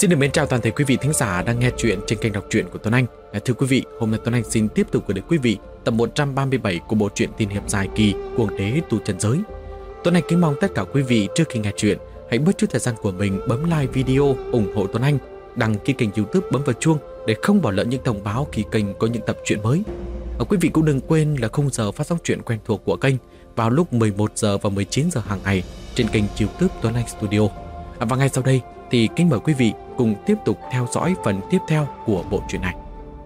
Xin được mến chào toàn thể quý vị thính giả đang nghe chuyện trên kênh đọc truyện của Tuấn Anh. Thưa quý vị, hôm nay Tuấn Anh xin tiếp tục gửi đến quý vị tập 137 của bộ truyện tiên hiệp dài kỳ Cuồng Đế Tu Chân Giới. Tuấn Anh kính mong tất cả quý vị trước khi nghe chuyện hãy bớt chút thời gian của mình bấm like video ủng hộ Tuấn Anh, đăng ký kênh YouTube, bấm vào chuông để không bỏ lỡ những thông báo khi kênh có những tập truyện mới. Quý vị cũng đừng quên là khung giờ phát sóng truyện quen thuộc của kênh vào lúc 11 giờ và 19 giờ hàng ngày trên kênh YouTube Tuấn Anh Studio. Và ngay sau đây thì kính mời quý vị cùng tiếp tục theo dõi phần tiếp theo của bộ truyện này.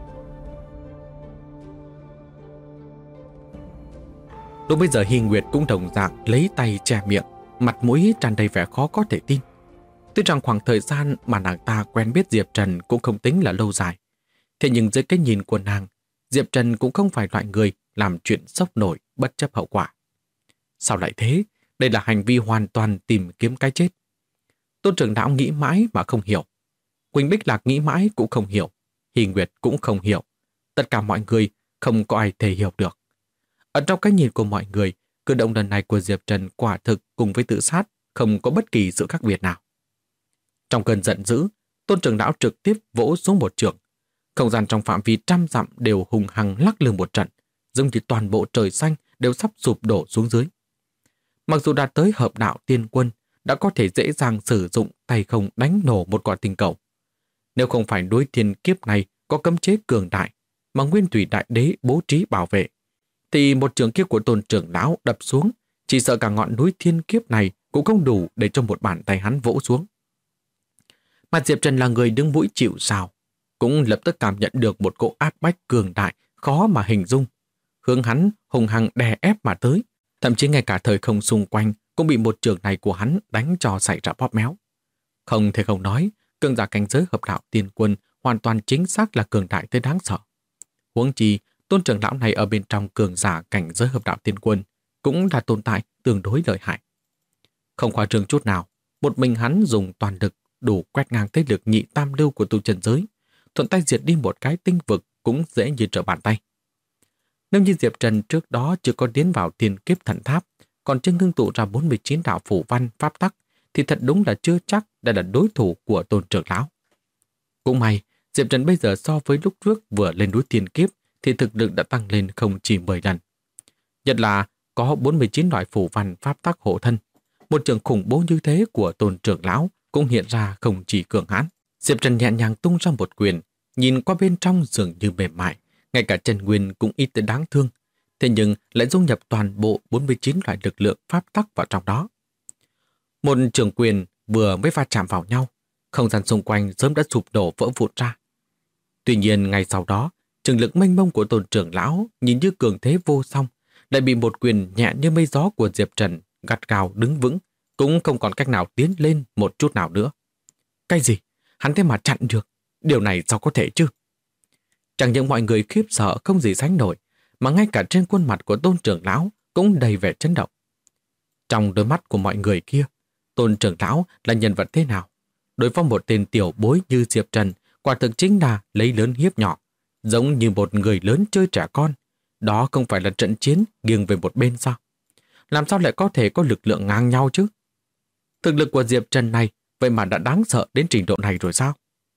Lúc bây giờ Hy Nguyệt cũng đồng dạng lấy tay che miệng, mặt mũi tràn đầy vẻ khó có thể tin. Tuy rằng khoảng thời gian mà nàng ta quen biết Diệp Trần cũng không tính là lâu dài, thế nhưng dưới cái nhìn của nàng, Diệp Trần cũng không phải loại người làm chuyện sốc nổi bất chấp hậu quả. Sao lại thế? Đây là hành vi hoàn toàn tìm kiếm cái chết. Tôn trưởng lão nghĩ mãi mà không hiểu. Quỳnh Bích Lạc nghĩ mãi cũng không hiểu. Hy Nguyệt cũng không hiểu. Tất cả mọi người không có ai thể hiểu được. Ở trong cái nhìn của mọi người, cử động lần này của Diệp Trần quả thực cùng với tự sát không có bất kỳ sự khác biệt nào. Trong cơn giận dữ, Tôn trưởng lão trực tiếp vỗ xuống một trường. Không gian trong phạm vi 100 dặm đều hùng hăng lắc lư một trận, giống như toàn bộ trời xanh đều sắp sụp đổ xuống dưới. Mặc dù đạt tới hợp đạo tiên quân, đã có thể dễ dàng sử dụng tay không đánh nổ một quả tinh cầu. Nếu không phải núi thiên kiếp này có cấm chế cường đại mà Nguyên Thủy Đại Đế bố trí bảo vệ, thì một trường kiếp của Tôn trưởng lão đập xuống, chỉ sợ cả ngọn núi thiên kiếp này cũng không đủ để cho một bàn tay hắn vỗ xuống. Mà Diệp Trần là người đứng mũi chịu sào, cũng lập tức cảm nhận được một cỗ áp bách cường đại khó mà hình dung, hướng hắn hùng hăng đè ép mà tới, thậm chí ngay cả thời không xung quanh cũng bị một trường này của hắn đánh cho xảy ra bóp méo. Không thể không nói, cường giả cảnh giới hợp đạo tiên quân hoàn toàn chính xác là cường đại tới đáng sợ. Huống chi, Tôn trưởng lão này ở bên trong cường giả cảnh giới hợp đạo tiên quân cũng là tồn tại tương đối lợi hại. Không khoa trương chút nào, một mình hắn dùng toàn lực đủ quét ngang thế lực nhị tam lưu của tu chân giới, thuận tay diệt đi một cái tinh vực cũng dễ như trở bàn tay. Nếu như Diệp Trần trước đó chưa có tiến vào thiên kiếp thần tháp, còn chưa ngưng tụ ra 49 đạo phủ văn pháp tắc, thì thật đúng là chưa chắc đã là đối thủ của Tôn trưởng lão. Cũng may, Diệp Trần bây giờ so với lúc trước vừa lên núi thiên kiếp thì thực lực đã tăng lên không chỉ 10 lần. Nhất là có 49 loại phủ văn pháp tắc hộ thân. Một trường khủng bố như thế của Tôn trưởng lão cũng hiện ra không chỉ cường hãn. Diệp Trần nhẹ nhàng tung ra một quyền, nhìn qua bên trong dường như mềm mại, ngay cả chân nguyên cũng ít tới đáng thương. Thế nhưng lại dung nhập toàn bộ 49 loại lực lượng pháp tắc vào trong đó. Một trường quyền vừa mới va chạm vào nhau, không gian xung quanh sớm đã sụp đổ vỡ vụn ra. Tuy nhiên ngay sau đó, trường lực mênh mông của Tôn trưởng lão nhìn như cường thế vô song, lại bị một quyền nhẹ như mây gió của Diệp Trần gắt gao đứng vững, cũng không còn cách nào tiến lên một chút nào nữa. Cái gì? Hắn thế mà chặn được? Điều này sao có thể chứ? Chẳng những mọi người khiếp sợ không gì sánh nổi, mà ngay cả trên khuôn mặt của Tôn trưởng lão cũng đầy vẻ chấn động. Trong đôi mắt của mọi người kia, Tôn trưởng lão là nhân vật thế nào? Đối phó một tên tiểu bối như Diệp Trần, quả thực chính là lấy lớn hiếp nhỏ, giống như một người lớn chơi trẻ con. Đó không phải là trận chiến nghiêng về một bên sao? Làm sao lại có thể có lực lượng ngang nhau chứ? Thực lực của Diệp Trần này vậy mà đã đáng sợ đến trình độ này rồi sao?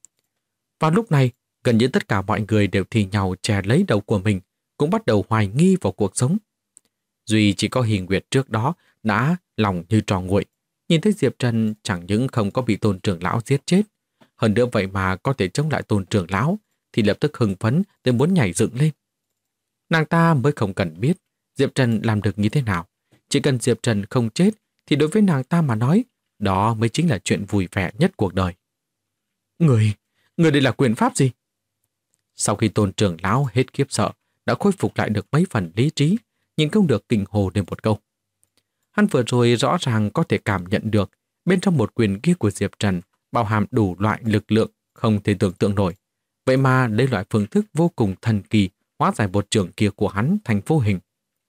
Vào lúc này, gần như tất cả mọi người đều thì nhau chè lấy đầu của mình, cũng bắt đầu hoài nghi vào cuộc sống. Duy chỉ có Hy Nguyệt trước đó đã lòng như trò nguội, nhìn thấy Diệp Trần chẳng những không có bị Tôn trưởng lão giết chết, hơn nữa vậy mà có thể chống lại Tôn trưởng lão, thì lập tức hưng phấn để muốn nhảy dựng lên. Nàng ta mới không cần biết Diệp Trần làm được như thế nào. Chỉ cần Diệp Trần không chết thì đối với nàng ta mà nói, đó mới chính là chuyện vui vẻ nhất cuộc đời. Người đây là quyền pháp gì? Sau khi Tôn trưởng lão hết kiếp sợ, đã khôi phục lại được mấy phần lý trí, nhưng không được kinh hồ lên một câu. Hắn vừa rồi rõ ràng có thể cảm nhận được bên trong một quyền kia của Diệp Trần bao hàm đủ loại lực lượng không thể tưởng tượng nổi. Vậy mà lấy loại phương thức vô cùng thần kỳ hóa giải một trường kia của hắn thành vô hình.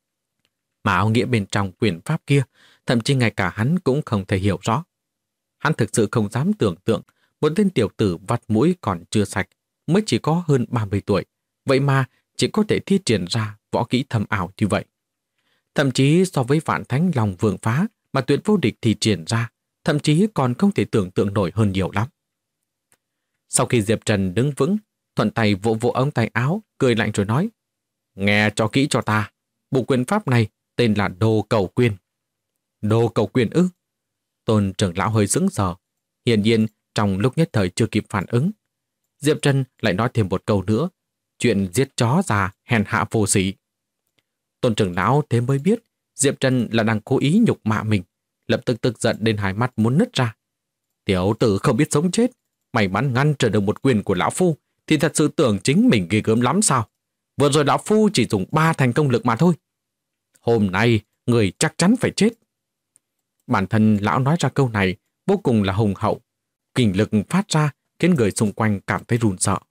Mà áo nghĩa bên trong quyền pháp kia, thậm chí ngay cả hắn cũng không thể hiểu rõ. Hắn thực sự không dám tưởng tượng một tên tiểu tử vắt mũi còn chưa sạch, mới chỉ có hơn 30 tuổi, vậy mà chỉ có thể thi triển ra võ kỹ thâm ảo như vậy. Thậm chí so với Vạn Thánh Long Vương Phá mà Tuyệt Vô Địch thi triển ra, thậm chí còn không thể tưởng tượng nổi hơn nhiều lắm. Sau khi Diệp Trần đứng vững, thuận tay vỗ vỗ ống tay áo, cười lạnh rồi nói: Nghe cho kỹ cho ta, bộ quyền pháp này tên là Đồ Cầu Quyền. Đồ Cầu Quyền ư? Tôn trưởng lão hơi sững sờ, hiển nhiên trong lúc nhất thời chưa kịp phản ứng. Diệp Trần lại nói thêm một câu nữa: chuyện giết chó già hèn hạ vô sĩ. Tôn trưởng lão thế mới biết Diệp Trần là đang cố ý nhục mạ mình, lập tức tức giận đến hai mắt muốn nứt ra. Tiểu tử không biết sống chết, may mắn ngăn trở được một quyền của lão phu thì thật sự tưởng chính mình ghê gớm lắm sao? Vừa rồi lão phu chỉ dùng 3 thành công lực mà thôi. Hôm nay người chắc chắn phải chết. Bản thân lão nói ra câu này vô cùng là hùng hậu, kình lực phát ra khiến người xung quanh cảm thấy run sợ.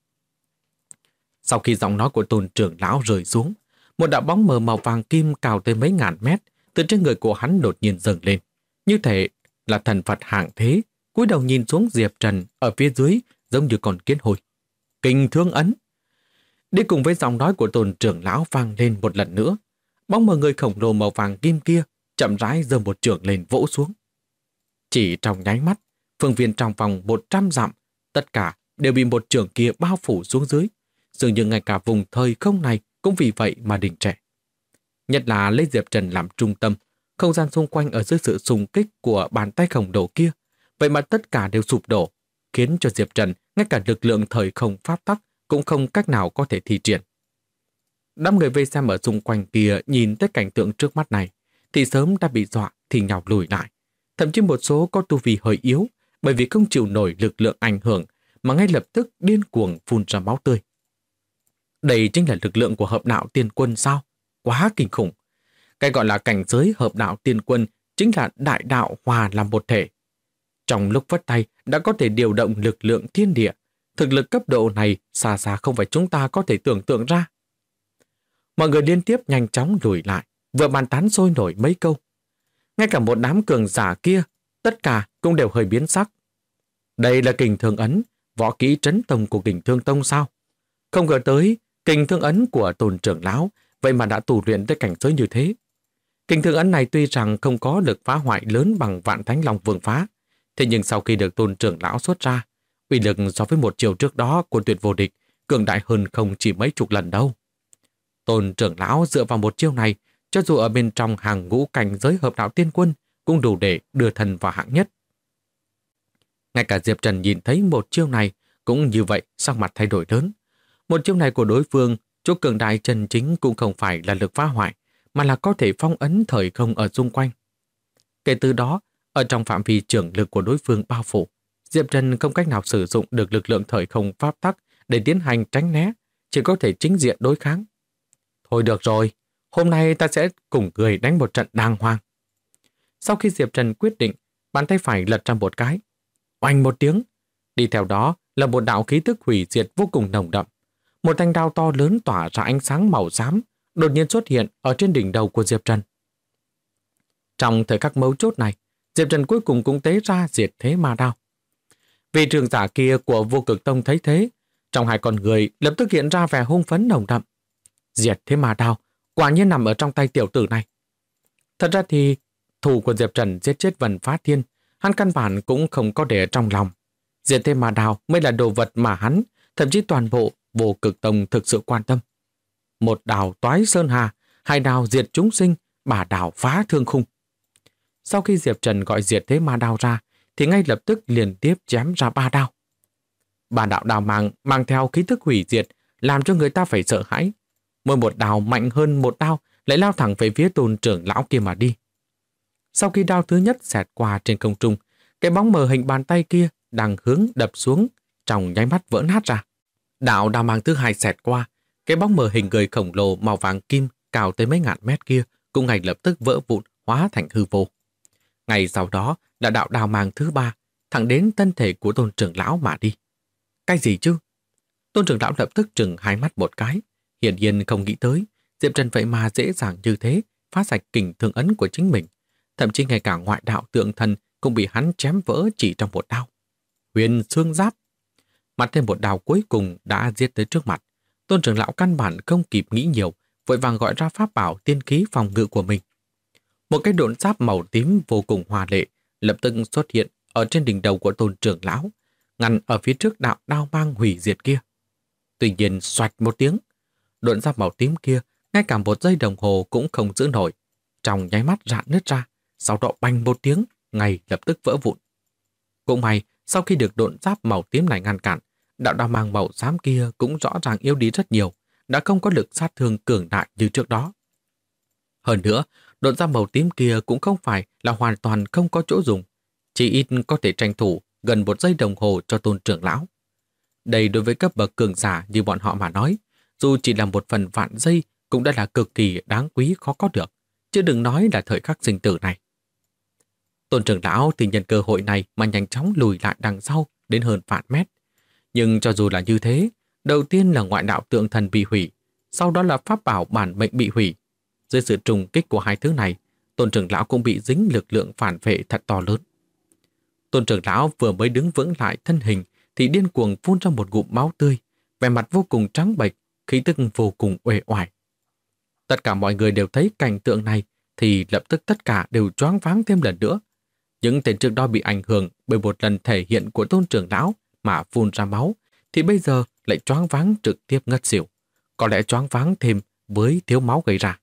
Sau khi giọng nói của Tôn trưởng lão rơi xuống, một đạo bóng mờ màu vàng kim cao tới mấy ngàn mét từ trên người của hắn đột nhiên dâng lên, như thể là thần Phật hạng thế, cúi đầu nhìn xuống Diệp Trần ở phía dưới giống như con kiến hôi. Kình Thương Ấn. Đi cùng với giọng nói của Tôn trưởng lão vang lên một lần nữa, bóng mờ người khổng lồ màu vàng kim kia chậm rãi giơ một chưởng lên vỗ xuống. Chỉ trong nháy mắt, phương viên trong vòng 100 dặm, tất cả đều bị một chưởng kia bao phủ xuống dưới, dường như ngay cả vùng thời không này cũng vì vậy mà đình trệ. Nhất là lấy Diệp Trần làm trung tâm, không gian xung quanh ở dưới sự xung kích của bàn tay khổng lồ kia, vậy mà tất cả đều sụp đổ, khiến cho Diệp Trần ngay cả lực lượng thời không pháp tắc cũng không cách nào có thể thi triển. Đám người vây xem ở xung quanh kia nhìn tới cảnh tượng trước mắt này thì sớm đã bị dọa thì nhào lùi lại. Thậm chí một số có tu vi hơi yếu bởi vì không chịu nổi lực lượng ảnh hưởng mà ngay lập tức điên cuồng phun ra máu tươi. Đây chính là lực lượng của hợp đạo tiên quân sao? Quá kinh khủng. Cái gọi là cảnh giới hợp đạo tiên quân chính là đại đạo hòa làm một thể. Trong lúc vất tay đã có thể điều động lực lượng thiên địa. Thực lực cấp độ này xa xa không phải chúng ta có thể tưởng tượng ra. Mọi người liên tiếp nhanh chóng lùi lại, vừa bàn tán sôi nổi mấy câu. Ngay cả một đám cường giả kia, tất cả cũng đều hơi biến sắc. Đây là Kình Thương Ấn, võ kỹ trấn tông của Kình Thương Tông sao? Không ngờ tới, Kình Thương Ấn của Tôn trưởng lão vậy mà đã tu luyện tới cảnh giới như thế. Kình Thương Ấn này tuy rằng không có lực phá hoại lớn bằng Vạn Thánh Long Vương phá, thế nhưng sau khi được Tôn trưởng lão xuất ra, uy lực so với một chiều trước đó của Tuyệt Vô Địch cường đại hơn không chỉ mấy chục lần đâu. Tôn trưởng lão dựa vào một chiêu này, cho dù ở bên trong hàng ngũ cảnh giới hợp đạo tiên quân cũng đủ để đưa thần vào hạng nhất. Ngay cả Diệp Trần nhìn thấy một chiêu này cũng như vậy, sắc mặt thay đổi lớn. Một chiêu này của đối phương, chỗ cường đại chân chính cũng không phải là lực phá hoại, mà là có thể phong ấn thời không ở xung quanh. Kể từ đó, ở trong phạm vi trưởng lực của đối phương bao phủ, Diệp Trần không cách nào sử dụng được lực lượng thời không pháp tắc để tiến hành tránh né, chỉ có thể chính diện đối kháng. Thôi được rồi, hôm nay ta sẽ cùng người đánh một trận đàng hoàng. Sau khi Diệp Trần quyết định, bàn tay phải lật ra một cái. Oanh một tiếng, đi theo đó là một đạo khí tức hủy diệt vô cùng nồng đậm. Một thanh đao to lớn tỏa ra ánh sáng màu xám, đột nhiên xuất hiện ở trên đỉnh đầu của Diệp Trần. Trong thời khắc mấu chốt này, Diệp Trần cuối cùng cũng tế ra diệt thế ma đao. Vị trưởng giả kia của Vô Cực Tông thấy thế, trong hai con người lập tức hiện ra vẻ hung phấn nồng đậm. Diệt thế ma đao quả nhiên nằm ở trong tay tiểu tử này. Thật ra thì thủ của Diệp Trần giết chết Vân Phá Thiên, hắn căn bản cũng không có để ở trong lòng. Diệt thế ma đao mới là đồ vật mà hắn, thậm chí toàn bộ Vô Cực Tông thực sự quan tâm. Một đào toái sơn hà, hai đào diệt chúng sinh, ba đào phá thương khung. Sau khi Diệp Trần gọi diệt thế ma đao ra, thì ngay lập tức liên tiếp chém ra ba đao. Ba đạo đao mang theo khí thức hủy diệt, làm cho người ta phải sợ hãi. Mỗi một đao mạnh hơn một đao lại lao thẳng về phía Tôn trưởng lão kia mà đi. Sau khi đao thứ nhất xẹt qua trên không trung, cái bóng mờ hình bàn tay kia đang hướng đập xuống, trong nháy mắt vỡ nát ra. Đạo đao mang thứ hai xẹt qua, cái bóng mờ hình người khổng lồ màu vàng kim cao tới mấy ngàn mét kia cũng ngay lập tức vỡ vụn, hóa thành hư vô. Ngay sau đó là đạo đao mang thứ ba, thẳng đến thân thể của Tôn trưởng lão mà đi. Cái gì chứ? Tôn trưởng lão lập tức trừng hai mắt một cái, hiển nhiên không nghĩ tới Diệp Trần vậy mà dễ dàng như thế phá sạch Kình Thương Ấn của chính mình. Thậm chí ngay cả ngoại đạo tượng thần cũng bị hắn chém vỡ chỉ trong một đao. Huyền xương giáp. Mặt thêm một đao cuối cùng đã giết tới trước mặt. Tôn trưởng lão căn bản không kịp nghĩ nhiều, vội vàng gọi ra pháp bảo tiên khí phòng ngự của mình. Một cái độn giáp màu tím vô cùng hoa lệ lập tức xuất hiện ở trên đỉnh đầu của Tôn trưởng lão. ngăn ở phía trước đạo đao mang hủy diệt kia. Tuy nhiên xoạch một tiếng, độn giáp màu tím kia ngay cả một giây đồng hồ cũng không giữ nổi, trong nháy mắt rạn nứt ra, sau đó bành một tiếng, ngay lập tức vỡ vụn. Cũng may, sau khi được độn giáp màu tím này ngăn cản, đạo đao mang màu xám kia cũng rõ ràng yếu đi rất nhiều, đã không có lực sát thương cường đại như trước đó. Hơn nữa, độn giáp màu tím kia cũng không phải là hoàn toàn không có chỗ dùng, chỉ ít có thể tranh thủ gần một giây đồng hồ cho Tôn trưởng lão. Đây đối với cấp bậc cường giả như bọn họ mà nói, dù chỉ là một phần vạn giây cũng đã là cực kỳ đáng quý khó có được, chứ đừng nói là thời khắc sinh tử này. Tôn trưởng lão thì nhân cơ hội này mà nhanh chóng lùi lại đằng sau đến hơn vạn mét. Nhưng cho dù là như thế, đầu tiên là ngoại đạo tượng thần bị hủy, sau đó là pháp bảo bản mệnh bị hủy. Dưới sự trùng kích của hai thứ này, Tôn trưởng lão cũng bị dính lực lượng phản vệ thật to lớn. Tôn trưởng lão vừa mới đứng vững lại thân hình thì điên cuồng phun ra một ngụm máu tươi, vẻ mặt vô cùng trắng bệch, khí tức vô cùng uể oải. Tất cả mọi người đều thấy cảnh tượng này thì lập tức tất cả đều choáng váng thêm lần nữa. Những tên trước đó bị ảnh hưởng bởi một lần thể hiện của Tôn trưởng lão mà phun ra máu thì bây giờ lại choáng váng trực tiếp ngất xỉu, có lẽ choáng váng thêm với thiếu máu gây ra.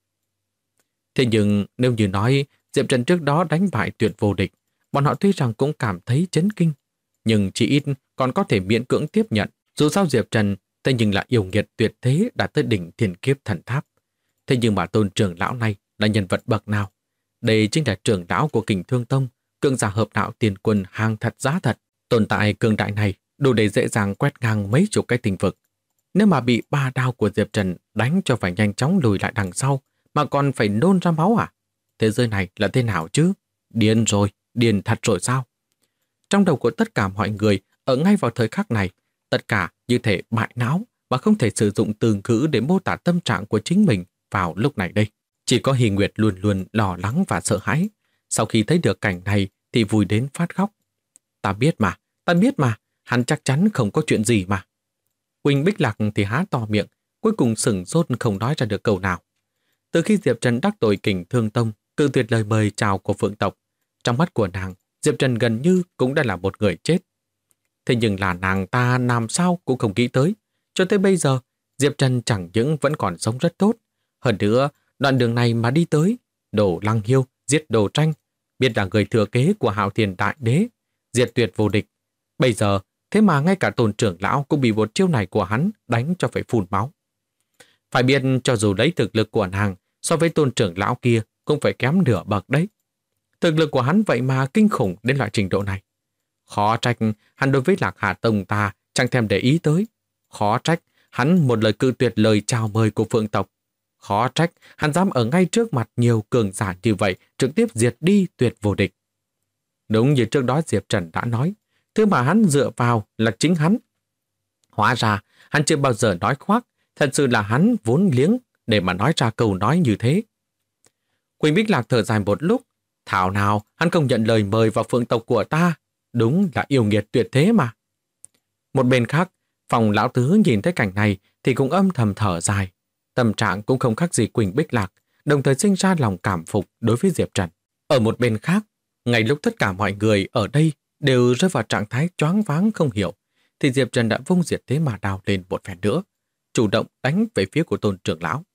Thế nhưng nếu như nói Diệp Trần trước đó đánh bại Tuyệt Vô Địch, bọn họ tuy rằng cũng cảm thấy chấn kinh, nhưng chỉ ít còn có thể miễn cưỡng tiếp nhận. Dù sao Diệp Trần thế nhưng là yêu nghiệt tuyệt thế đã tới đỉnh thiên kiếp thần tháp. Thế nhưng mà Tôn trưởng lão này là nhân vật bậc nào? Đây chính là trưởng lão của Kình Thương Tông, cường giả hợp đạo tiền quân hàng thật giá thật. Tồn tại cường đại này đủ để dễ dàng quét ngang mấy chục cái tinh vực. Nếu mà bị ba đao của Diệp Trần đánh cho phải nhanh chóng lùi lại đằng sau, mà còn phải nôn ra máu à? Thế giới này là thế nào chứ? Điên rồi, điên thật rồi sao? Trong đầu của tất cả mọi người ở ngay vào thời khắc này, tất cả như thể bại não và không thể sử dụng từ ngữ để mô tả tâm trạng của chính mình vào lúc này đây. Chỉ có Hy Nguyệt luôn luôn lo lắng và sợ hãi. Sau khi thấy được cảnh này thì vui đến phát khóc. Ta biết mà, hắn chắc chắn không có chuyện gì mà. Quỳnh Bích Lạc thì há to miệng, cuối cùng sửng sốt không nói ra được câu nào. Từ khi Diệp Trần đắc tội Kình Thương Tông, cự tuyệt lời mời chào của Phượng tộc, trong mắt của nàng, Diệp Trần gần như cũng đã là một người chết. Thế nhưng là nàng ta làm sao cũng không nghĩ tới. Cho tới bây giờ, Diệp Trần chẳng những vẫn còn sống rất tốt. Hơn nữa, đoạn đường này mà đi tới, đổ Lăng Hiêu, giết Đồ Tranh, biết là người thừa kế của Hạo Thiên Đại Đế, diệt Tuyệt Vô Địch. Bây giờ, thế mà ngay cả Tôn trưởng lão cũng bị một chiêu này của hắn đánh cho phải phun máu. Phải biết cho dù lấy thực lực của nàng so với Tôn trưởng lão kia cũng phải kém nửa bậc đấy. Thực lực của hắn vậy mà kinh khủng đến loại trình độ này. Khó trách hắn đối với Lạc Hà Tông ta chẳng thèm để ý tới. Khó trách hắn một lời cự tuyệt lời chào mời của Phượng tộc. Khó trách hắn dám ở ngay trước mặt nhiều cường giả như vậy trực tiếp diệt đi Tuyệt Vô Địch. Đúng như trước đó Diệp Trần đã nói, thứ mà hắn dựa vào là chính hắn. Hóa ra hắn chưa bao giờ nói khoác, thật sự là hắn vốn liếng để mà nói ra câu nói như thế. Quỳnh Bích Lạc thở dài một lúc, thảo nào hắn không nhận lời mời vào Phượng tộc của ta, đúng là yêu nghiệt tuyệt thế mà. Một bên khác, Phòng lão tứ nhìn thấy cảnh này thì cũng âm thầm thở dài. Tâm trạng cũng không khác gì Quỳnh Bích Lạc, đồng thời sinh ra lòng cảm phục đối với Diệp Trần. Ở một bên khác, ngay lúc tất cả mọi người ở đây đều rơi vào trạng thái choáng váng không hiểu, thì Diệp Trần đã vung diệt thế mà đao lên một phen nữa, chủ động đánh về phía của Tôn trưởng lão.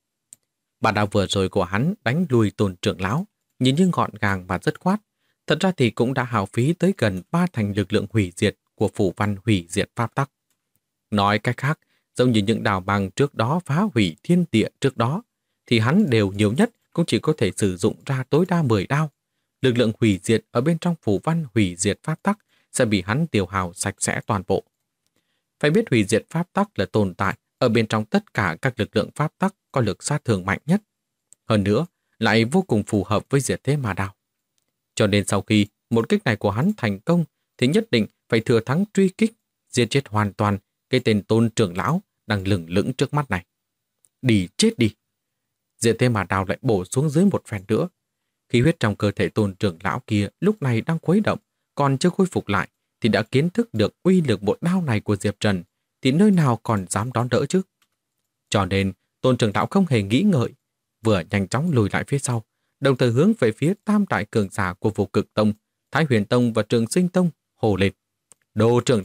Bà đao vừa rồi của hắn đánh lùi Tôn trưởng lão, nhìn như gọn gàng và dứt khoát. Thật ra thì cũng đã hao phí tới gần 3 thành lực lượng hủy diệt của phủ văn hủy diệt pháp tắc. Nói cách khác, giống như những đào băng trước đó phá hủy thiên địa trước đó, thì hắn đều nhiều nhất cũng chỉ có thể sử dụng ra tối đa 10 đao. Lực lượng hủy diệt ở bên trong phủ văn hủy diệt pháp tắc sẽ bị hắn tiêu hao sạch sẽ toàn bộ. Phải biết hủy diệt pháp tắc là tồn tại ở bên trong tất cả các lực lượng pháp tắc có lực sát thương mạnh nhất. Hơn nữa, lại vô cùng phù hợp với diệt thế ma đao. Cho nên sau khi một kích này của hắn thành công thì nhất định phải thừa thắng truy kích, diệt chết hoàn toàn cái tên Tôn trưởng lão đang lửng lững trước mắt này. Đi chết đi! Diệt thế ma đao lại bổ xuống dưới một phen nữa. Khí huyết trong cơ thể Tôn trưởng lão kia lúc này đang khuấy động, còn chưa khôi phục lại thì đã kiến thức được uy lực một đao này của Diệp Trần, thì nơi nào còn dám đón đỡ chứ. Cho nên Tôn trưởng lão không hề nghĩ ngợi, vừa nhanh chóng lùi lại phía sau, đồng thời hướng về phía tam đại cường giả của Vô Cực Tông, Thái Huyền Tông và Trường Sinh Tông hồ lên. Đồ trưởng lão,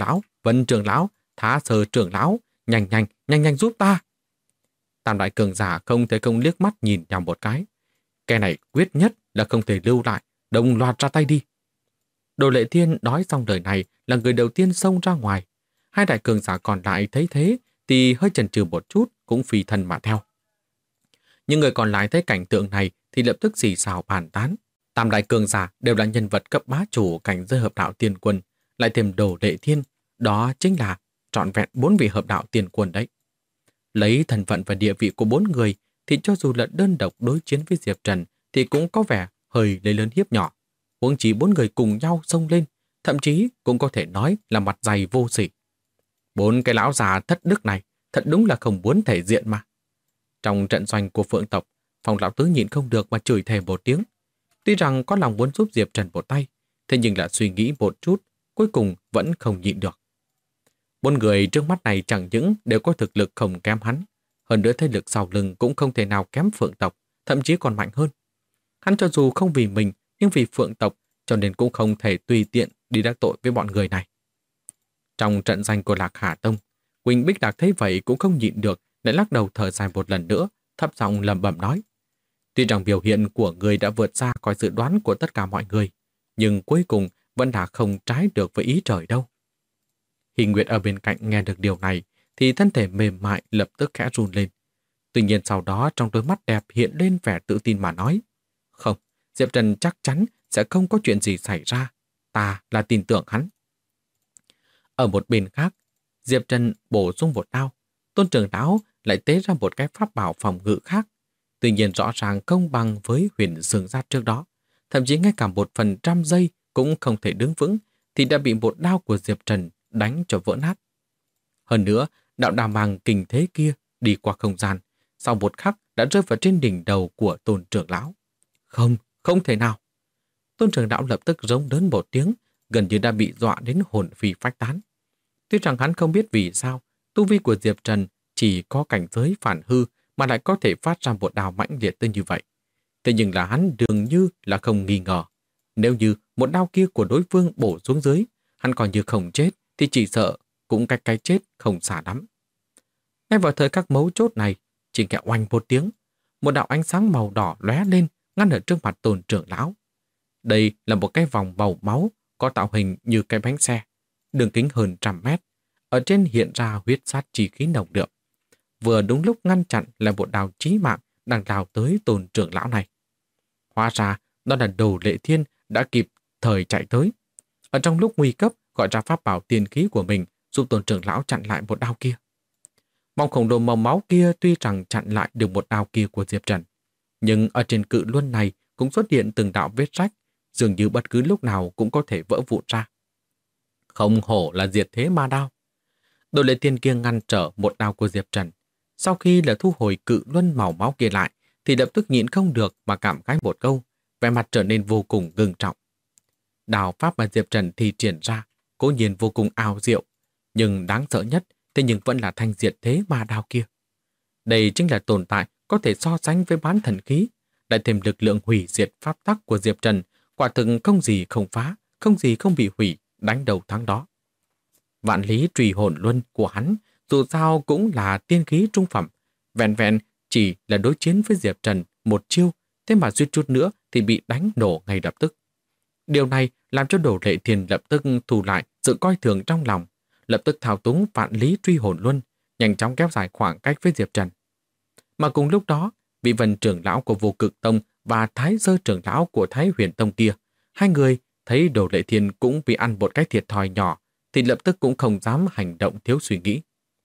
Vân trưởng lão, Thá Sơ trưởng lão, nhanh nhanh giúp ta. Tam đại cường giả không thể không liếc mắt nhìn nhau một cái. Cái này quyết nhất là không thể lưu lại, đồng loạt ra tay đi. Đồ Lệ Thiên nói xong lời này là người đầu tiên xông ra ngoài. Hai đại cường giả còn lại thấy thế thì hơi chần chừ một chút, cũng phi thân mà theo. Nhưng người còn lại thấy cảnh tượng này thì lập tức xì xào bàn tán. Tam đại cường giả đều là nhân vật cấp bá chủ cảnh giới hợp đạo tiên quân, lại thêm Đồ Lệ Thiên, đó chính là trọn vẹn 4 vị hợp đạo tiên quân đấy. Lấy thân phận và địa vị của 4 người thì cho dù là đơn độc đối chiến với Diệp Trần thì cũng có vẻ hơi lấy lớn hiếp nhỏ. Huống chỉ 4 người cùng nhau xông lên, thậm chí cũng có thể nói là mặt dày vô sỉ. 4 cái lão già thất đức này thật đúng là không muốn thể diện mà. Trong trận doanh của Phượng tộc, Phong lão tứ nhịn không được mà chửi thề một tiếng. Tuy rằng có lòng muốn giúp Diệp Trần một tay, thế nhưng là suy nghĩ một chút, cuối cùng vẫn không nhịn được. 4 người trước mắt này chẳng những đều có thực lực không kém hắn, hơn nữa thế lực sau lưng cũng không thể nào kém Phượng tộc, thậm chí còn mạnh hơn. Hắn cho dù không vì mình, nhưng vì Phượng tộc, cho nên cũng không thể tùy tiện đi đắc tội với bọn người này. Trong trận danh của Lạc Hà Tông, Quỳnh Bích Đạc thấy vậy cũng không nhịn được, lại lắc đầu thở dài một lần nữa, thấp giọng lẩm bẩm nói: tuy rằng biểu hiện của người đã vượt xa khỏi dự đoán của tất cả mọi người, nhưng cuối cùng vẫn là không trái được với ý trời đâu. Hình Nguyệt ở bên cạnh nghe được điều này thì thân thể mềm mại lập tức khẽ run lên. Tuy nhiên sau đó trong đôi mắt đẹp hiện lên vẻ tự tin mà nói: không, Diệp Trần chắc chắn sẽ không có chuyện gì xảy ra. Ta là tin tưởng hắn. Ở một bên khác, Diệp Trần bổ sung một đao. Tôn trưởng lão lại tế ra một cái pháp bảo phòng ngự khác. Tuy nhiên rõ ràng không bằng với huyền sừng giác trước đó. Thậm chí ngay cả 1% giây cũng không thể đứng vững thì đã bị một đao của Diệp Trần đánh cho vỡ nát. Hơn nữa, đạo đà mang kinh thế kia đi qua không gian, sau một khắc đã rơi vào trên đỉnh đầu của Tôn trưởng lão. Không, không thể nào. Tôn trưởng lão lập tức rống lớn một tiếng, gần như đã bị dọa đến hồn phi phách tán. Tuy rằng hắn không biết vì sao tu vi của Diệp Trần chỉ có cảnh giới phản hư mà lại có thể phát ra một đao mãnh liệt tới như vậy. Thế nhưng là hắn dường như là không nghi ngờ. Nếu như một đao kia của đối phương bổ xuống dưới, hắn còn như không chết thì chỉ sợ cũng cách cái chết không xa lắm. Ngay vào thời khắc mấu chốt này, chỉ nghe oanh một tiếng, một đạo ánh sáng màu đỏ lóe lên ngăn ở trước mặt Tôn trưởng lão. Đây là một cái vòng màu máu có tạo hình như cái bánh xe, đường kính hơn 100 mét. Ở trên hiện ra huyết sát chi khí nồng đượm. Vừa đúng lúc ngăn chặn là một đao chí mạng đang lao tới Tôn trưởng lão này. Hóa ra đó là Đồ Lệ Thiên đã kịp thời chạy tới. Ở trong lúc nguy cấp gọi ra pháp bảo tiên khí của mình giúp Tôn trưởng lão chặn lại một đao kia. Vòng khổng lồ màu máu kia tuy rằng chặn lại được một đao kia của Diệp Trần, nhưng ở trên cự luân này cũng xuất hiện từng đạo vết rách, dường như bất cứ lúc nào cũng có thể vỡ vụn ra. Không hổ là diệt thế ma đao. Đồ Lệ Thiên kia ngăn trở một đao của Diệp Trần. Sau khi là thu hồi cự luân màu máu kia lại, thì lập tức nhịn không được mà cảm khái một câu, vẻ mặt trở nên vô cùng ngưng trọng. Đao pháp mà Diệp Trần thi triển ra, cố nhiên vô cùng ảo diệu, nhưng đáng sợ nhất thế nhưng vẫn là thanh diệt thế ma đao kia. Đây chính là tồn tại có thể so sánh với bán thần khí, lại thêm lực lượng hủy diệt pháp tắc của Diệp Trần, quả thực không gì không phá, không gì không bị hủy, đánh đầu thắng đó. Vạn lý trùy hồn luân của hắn dù sao cũng là tiên khí trung phẩm, vẹn vẹn chỉ là đối chiến với Diệp Trần một chiêu, thế mà suýt chút nữa thì bị đánh nổ ngay lập tức. Điều này làm cho Đồ Lệ Thiên lập tức thu lại sự coi thường trong lòng, lập tức thao túng vạn lý truy hồn luân, nhanh chóng kéo dài khoảng cách với Diệp Trần. Mà cùng lúc đó, vị Vân trưởng lão của Vô Cực Tông và Thái Sơ trưởng lão của Thái Huyền Tông kia, hai người thấy Đồ Lệ Thiên cũng bị ăn một cái thiệt thòi nhỏ, thì lập tức cũng không dám hành động thiếu suy nghĩ.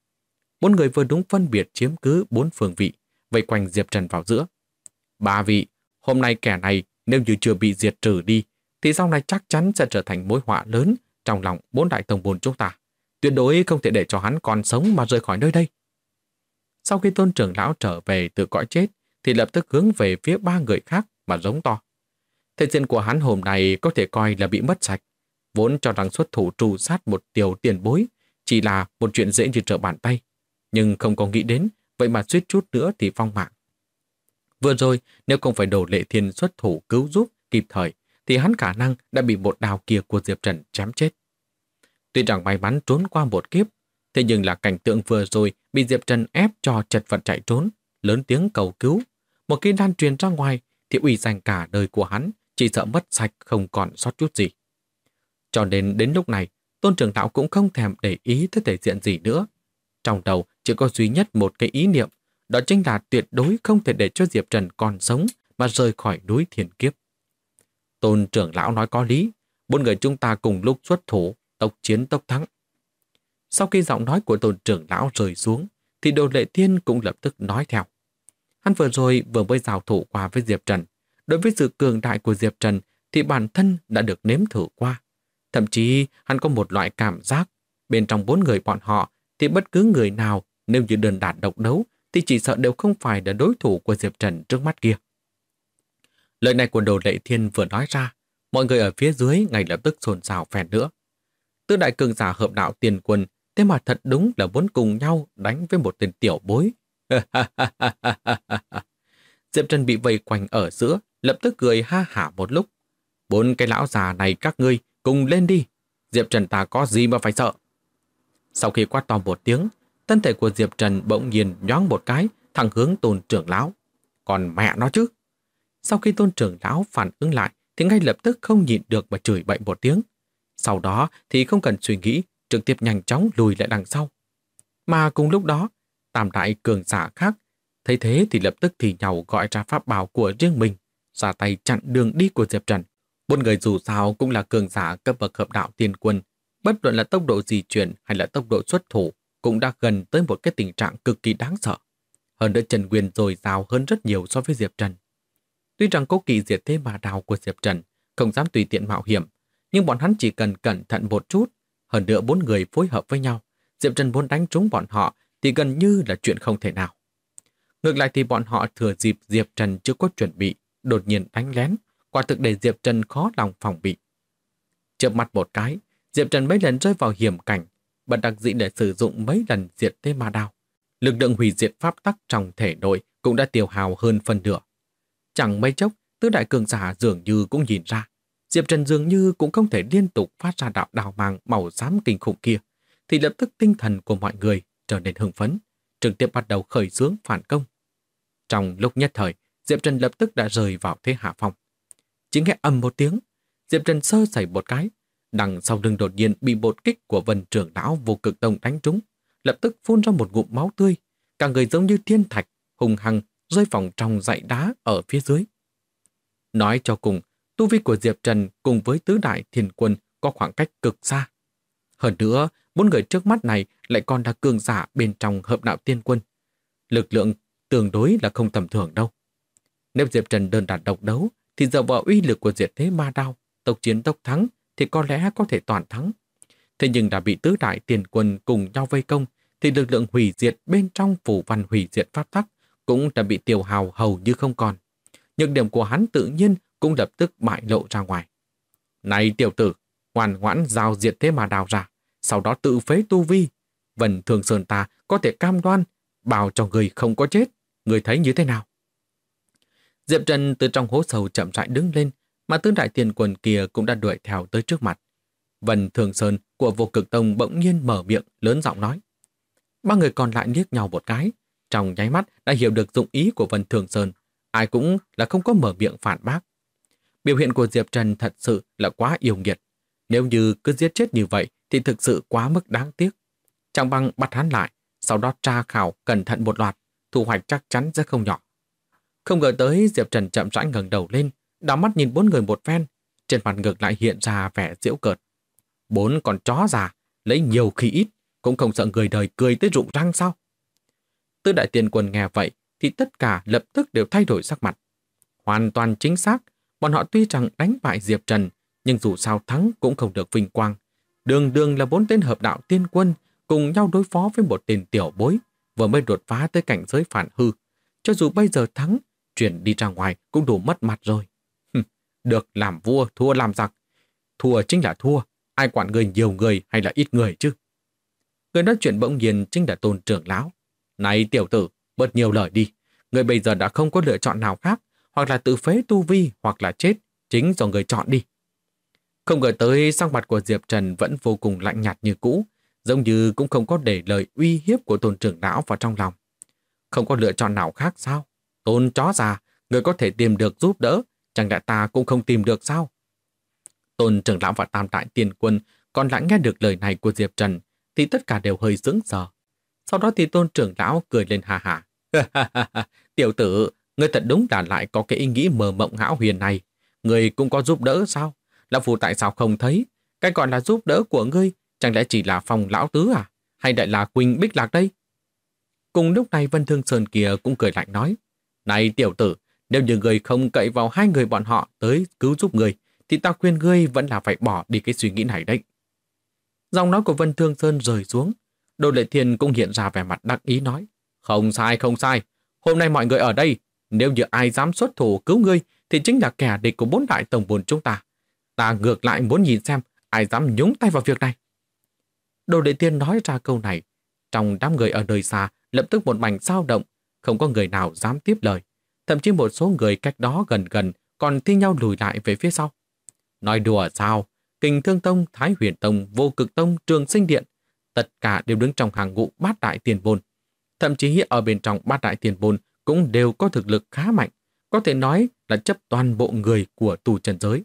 4 người vừa đúng phân biệt chiếm cứ 4 phương vị, vây quanh Diệp Trần vào giữa. 3 vị, hôm nay kẻ này nếu như chưa bị diệt trừ đi, thì sau này chắc chắn sẽ trở thành mối họa lớn trong lòng 4 đại tông môn chúng ta. Tuyệt đối không thể để cho hắn còn sống mà rời khỏi nơi đây. Sau khi Tôn trưởng lão trở về từ cõi chết, thì lập tức hướng về phía 3 người khác mà giống to. Thể diện của hắn hôm nay có thể coi là bị mất sạch. Vốn cho rằng xuất thủ tru sát một tiểu tiền bối chỉ là một chuyện dễ như trở bàn tay, nhưng không có nghĩ đến vậy mà suýt chút nữa thì vong mạng. Vừa rồi nếu không phải Đồ Lệ Thiên xuất thủ cứu giúp kịp thời thì hắn khả năng đã bị một đao kia của Diệp Trần chém chết. Tuy rằng may mắn trốn qua một kiếp, thế nhưng là cảnh tượng vừa rồi bị Diệp Trần ép cho chật vật chạy trốn, lớn tiếng cầu cứu. Một khi lan truyền ra ngoài thì uy danh cả đời của hắn chỉ sợ mất sạch không còn sót chút gì. Cho nên đến lúc này, Tôn trưởng lão cũng không thèm để ý tới thể diện gì nữa. Trong đầu chỉ có duy nhất một cái ý niệm, đó chính là tuyệt đối không thể để cho Diệp Trần còn sống mà rời khỏi núi thiên kiếp. Tôn trưởng lão nói có lý, 4 người chúng ta cùng lúc xuất thủ, tốc chiến tốc thắng. Sau khi giọng nói của Tôn trưởng lão rơi xuống, thì Đồ Lệ Thiên cũng lập tức nói theo. Hắn vừa rồi vừa mới giao thủ qua với Diệp Trần. Đối với sự cường đại của Diệp Trần thì bản thân đã được nếm thử qua. Thậm chí hắn có một loại cảm giác, bên trong 4 người bọn họ thì bất cứ người nào nếu như đơn đả độc đấu thì chỉ sợ đều không phải là đối thủ của Diệp Trần trước mắt kia. Lời này của Đồ Lệ Thiên vừa nói ra, mọi người ở phía dưới ngay lập tức xôn xao phèn nữa. Tứ đại cường giả hợp đạo tiền quân, thế mà thật đúng là muốn cùng nhau đánh với một tên tiểu bối. Diệp Trần bị vây quanh ở giữa, lập tức cười ha hả một lúc. 4 cái lão già này các ngươi cùng lên đi, Diệp Trần ta có gì mà phải sợ. Sau khi quát to một tiếng, thân thể của Diệp Trần bỗng nhiên nhoáng một cái, thẳng hướng Tôn trưởng lão. Còn mẹ nó chứ. Sau khi Tôn trưởng lão phản ứng lại thì ngay lập tức không nhịn được mà chửi bậy một tiếng. Sau đó thì không cần suy nghĩ, trực tiếp nhanh chóng lùi lại đằng sau. Mà cùng lúc đó, tam đại cường giả khác thấy thế thì lập tức thì nhau gọi ra pháp bảo của riêng mình, ra tay chặn đường đi của Diệp Trần. 4 người dù sao cũng là cường giả cấp bậc hợp đạo tiên quân, bất luận là tốc độ di chuyển hay là tốc độ xuất thủ cũng đã gần tới một cái tình trạng cực kỳ đáng sợ. Hơn nữa Trần Nguyên dồi dào hơn rất nhiều so với Diệp Trần. Tuy rằng cố kỵ diệt thế ma đao của Diệp Trần không dám tùy tiện mạo hiểm, nhưng bọn hắn chỉ cần cẩn thận một chút. Hơn nữa 4 người phối hợp với nhau, Diệp Trần muốn đánh trúng bọn họ thì gần như là chuyện không thể nào. Ngược lại thì bọn họ thừa dịp Diệp Trần chưa có chuẩn bị, đột nhiên đánh lén, quả thực để Diệp Trần khó lòng phòng bị. Chớp mắt một cái, Diệp Trần mấy lần rơi vào hiểm cảnh, bất đắc dĩ để sử dụng mấy lần diệt thế ma đao. Lực lượng hủy diệt pháp tắc trong thể nội cũng đã tiêu hao hơn phân nửa. Chẳng mấy chốc, tứ đại cường giả dường như cũng nhìn ra, Diệp Trần dường như cũng không thể liên tục phát ra đạo đào mang màu xám kinh khủng kia, thì lập tức tinh thần của mọi người trở nên hưng phấn, trực tiếp bắt đầu khởi xướng phản công. Trong lúc nhất thời, Diệp Trần lập tức đã rơi vào thế hạ phong. Chỉ nghe ầm một tiếng, Diệp Trần sơ sẩy một cái, đằng sau lưng đột nhiên bị một kích của Vân trưởng lão Vô Cực Tông đánh trúng, lập tức phun ra một ngụm máu tươi, cả người giống như thiên thạch, hùng hăng rơi vòng trong dãy đá ở phía dưới. Nói cho cùng, tu vi của Diệp Trần cùng với tứ đại thiên quân có khoảng cách cực xa. Hơn nữa, 4 người trước mắt này lại còn là cường giả bên trong hợp đạo tiên quân. Lực lượng tương đối là không tầm thường đâu. Nếu Diệp Trần đơn đả độc đấu, thì dựa vào uy lực của diệt thế ma đao, tốc chiến tốc thắng, thì có lẽ có thể toàn thắng. Thế nhưng đã bị tứ đại tiền quân cùng nhau vây công, thì lực lượng hủy diệt bên trong phủ văn hủy diệt pháp tắc cũng đã bị tiêu hao hầu như không còn. Nhược điểm của hắn tự nhiên cũng lập tức bại lộ ra ngoài. Này tiểu tử, ngoan ngoãn giao diệt thế ma đao ra, sau đó tự phế tu vi. Vân Thường Sơn ta có thể cam đoan, bảo cho người không có chết. Người thấy như thế nào? Diệp Trần từ trong hố sâu chậm rãi đứng lên, mà tứ đại tiền quân kia cũng đã đuổi theo tới trước mặt. Vân Thường Sơn của Vô Cực Tông bỗng nhiên mở miệng lớn giọng nói. 3 người còn lại liếc nhau một cái, trong nháy mắt đã hiểu được dụng ý của Vân Thường Sơn, ai cũng là không có mở miệng phản bác. Biểu hiện của Diệp Trần thật sự là quá yêu nghiệt. Nếu như cứ giết chết như vậy thì thực sự quá mức đáng tiếc. Chẳng bằng bắt hắn lại, sau đó tra khảo cẩn thận một loạt, thu hoạch chắc chắn sẽ không nhỏ. Không ngờ tới Diệp Trần chậm rãi ngẩng đầu lên, đảo mắt nhìn 4 người một phen, trên mặt ngược lại hiện ra vẻ giễu cợt. 4 con chó già, lấy nhiều khi ít, cũng không sợ người đời cười tới rụng răng sao? Tứ đại tiền quân nghe vậy thì tất cả lập tức đều thay đổi sắc mặt. Hoàn toàn chính xác, bọn họ tuy rằng đánh bại Diệp Trần, nhưng dù sao thắng cũng không được vinh quang. Đường đường là 4 tên hợp đạo tiên quân cùng nhau đối phó với một tên tiểu bối vừa mới đột phá tới cảnh giới phản hư. Cho dù bây giờ thắng, chuyển đi ra ngoài cũng đủ mất mặt rồi. Được làm vua, thua làm giặc. Thua chính là thua, ai quản người nhiều người hay là ít người chứ? Người nói chuyện bỗng nhiên chính là Tôn trưởng lão. Này tiểu tử, bớt nhiều lời đi. Người bây giờ đã không có lựa chọn nào khác, hoặc là tự phế tu vi hoặc là chết, chính do người chọn đi. Không ngờ tới sắc mặt của Diệp Trần vẫn vô cùng lạnh nhạt như cũ, giống như cũng không có để lời uy hiếp của Tôn trưởng lão vào trong lòng. Không có lựa chọn nào khác sao? Tôn chó già, người có thể tìm được giúp đỡ, chẳng lẽ ta cũng không tìm được sao? Tôn trưởng lão và Tam Đại Tiền Quân còn lại nghe được lời này của Diệp Trần thì tất cả đều hơi sững sờ. Sau đó thì Tôn trưởng lão cười lên hà hà. Tiểu tử, ngươi thật đúng là lại có cái ý nghĩ mơ mộng hão huyền này. Ngươi cũng có giúp đỡ sao? Lão Phu tại sao không thấy? Cái gọi là giúp đỡ của ngươi chẳng lẽ chỉ là phòng lão tứ à? Hay lại là Quỳnh Bích Lạc đây? Cùng lúc này Vân Thương Sơn kia cũng cười lạnh nói. Này tiểu tử, nếu như ngươi không cậy vào hai người bọn họ tới cứu giúp ngươi, thì ta khuyên ngươi vẫn là phải bỏ đi cái suy nghĩ này đấy. Giọng nói của Vân Thương Sơn rời xuống. Đỗ Lệ Thiên cũng hiện ra vẻ mặt đắc ý nói. Không sai, không sai. Hôm nay mọi người ở đây, nếu như ai dám xuất thủ cứu ngươi, thì chính là kẻ địch của 4 đại tổng bồn chúng ta. Ta ngược lại muốn nhìn xem ai dám nhúng tay vào việc này. Đỗ Lệ Thiên nói ra câu này. Trong đám người ở nơi xa, lập tức một mảnh dao động, không có người nào dám tiếp lời. Thậm chí một số người cách đó gần gần còn thi nhau lùi lại về phía sau. Nói đùa sao? Kình Thương Tông, Thái Huyền Tông, Vô Cực Tông, Trường Sinh Điện, tất cả đều đứng trong hàng ngũ bát đại tiền bồn. Thậm chí ở bên trong bát đại tiền bồn cũng đều có thực lực khá mạnh, có thể nói là chấp toàn bộ người của tu chân giới.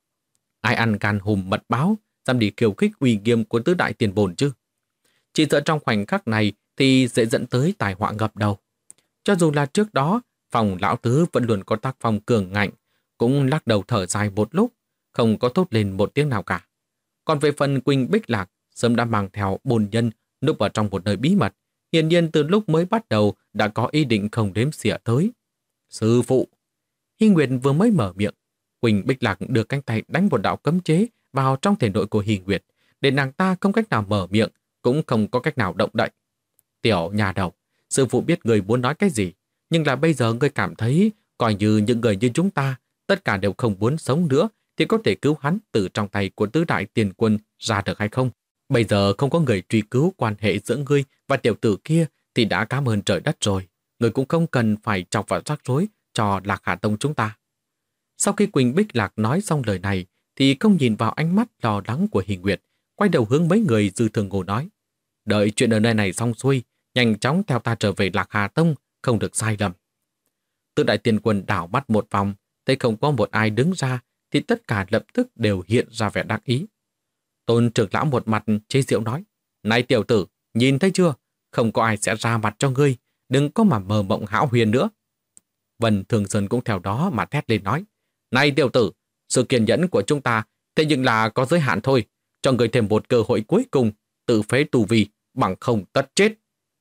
Ai ăn gan hùm mật báo, dám đi khiêu khích uy nghiêm của tứ đại tiền bồn chứ? Chỉ sợ trong khoảnh khắc này thì sẽ dẫn tới tai họa ngập đầu. Cho dù là trước đó, phòng lão tứ vẫn luôn có tác phong cường ngạnh, cũng lắc đầu thở dài một lúc, không có thốt lên một tiếng nào cả. Còn về phần Quỳnh Bích Lạc, sớm đã mang theo bồn nhân núp ở trong một nơi bí mật, hiển nhiên từ lúc mới bắt đầu đã có ý định không đếm xỉa tới. Sư phụ! Hy Nguyệt vừa mới mở miệng, Quỳnh Bích Lạc đưa cánh tay đánh một đạo cấm chế vào trong thể nội của Hy Nguyệt, để nàng ta không cách nào mở miệng, cũng không có cách nào động đậy. Tiểu nhà đầu, sư phụ biết người muốn nói cái gì, nhưng là bây giờ người cảm thấy coi như những người như chúng ta, tất cả đều không muốn sống nữa, thì có thể cứu hắn từ trong tay của tứ đại tiền quân ra được hay không? Bây giờ không có người truy cứu quan hệ giữa ngươi và tiểu tử kia thì đã cảm ơn trời đất rồi. Ngươi cũng không cần phải chọc vào rắc rối cho Lạc Hà Tông chúng ta. Sau khi Quỳnh Bích Lạc nói xong lời này thì không nhìn vào ánh mắt lo lắng của Hình Nguyệt, quay đầu hướng mấy người Dư Thường Ngô nói. Đợi chuyện ở nơi này xong xuôi, nhanh chóng theo ta trở về Lạc Hà Tông, không được sai lầm. Tứ đại tiền quân đảo mắt một vòng, thấy không có một ai đứng ra thì tất cả lập tức đều hiện ra vẻ đắc ý. Tôn trưởng lão một mặt chế giễu nói, này tiểu tử, nhìn thấy chưa? Không có ai sẽ ra mặt cho ngươi, đừng có mà mơ mộng hão huyền nữa. Vân Thường Sơn cũng theo đó mà thét lên nói, này tiểu tử, sự kiên nhẫn của chúng ta thế nhưng là có giới hạn thôi, cho ngươi thêm một cơ hội cuối cùng, tự phế tù vi, bằng không tất chết.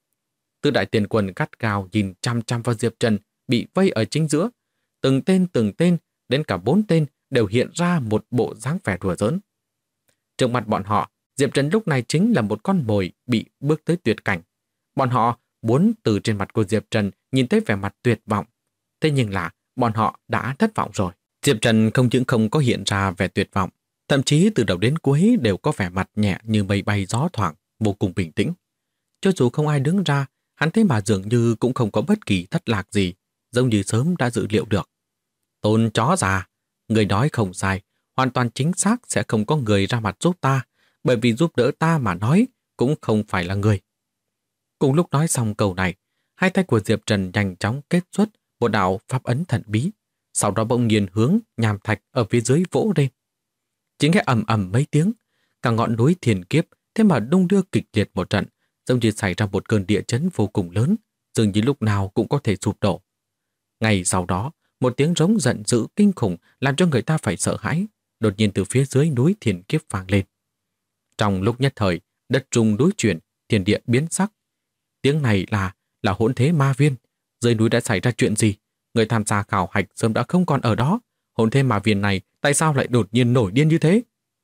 Tứ đại tiền quân gắt gao nhìn chăm chăm vào Diệp Trần bị vây ở chính giữa, từng tên, đến cả 4 tên đều hiện ra một bộ dáng vẻ đùa giỡn. Trước mặt bọn họ, Diệp Trần lúc này chính là một con mồi bị bước tới tuyệt cảnh. Bọn họ muốn từ trên mặt của Diệp Trần nhìn thấy vẻ mặt tuyệt vọng. Thế nhưng là bọn họ đã thất vọng rồi. Diệp Trần không những không có hiện ra vẻ tuyệt vọng, thậm chí từ đầu đến cuối đều có vẻ mặt nhẹ như mây bay gió thoảng, vô cùng bình tĩnh. Cho dù không ai đứng ra, hắn thấy mà dường như cũng không có bất kỳ thất lạc gì, giống như sớm đã dự liệu được. Tôn chó già, người nói không sai, hoàn toàn chính xác sẽ không có người ra mặt giúp ta, bởi vì giúp đỡ ta mà nói cũng không phải là người. Cùng lúc nói xong câu này, hai tay của Diệp Trần nhanh chóng kết xuất một đạo pháp ấn thần bí, sau đó bỗng nhiên hướng nham thạch ở phía dưới vỗ lên. Chỉ nghe ầm ầm mấy tiếng, cả ngọn núi Thiên Kiếp thế mà đung đưa kịch liệt một trận, giống như xảy ra một cơn địa chấn vô cùng lớn, dường như lúc nào cũng có thể sụp đổ. Ngay sau đó, một tiếng rống giận dữ kinh khủng làm cho người ta phải sợ hãi, đột nhiên từ phía dưới núi Thiên Kiếp vang lên. Trong lúc nhất thời, đất rung núi chuyển, thiên địa biến sắc. Tiếng này là hỗn thế ma viên. Dưới núi đã xảy ra chuyện gì? Người tham gia khảo hạch sớm đã không còn ở đó. Hỗn thế ma viên này tại sao lại đột nhiên nổi điên như thế?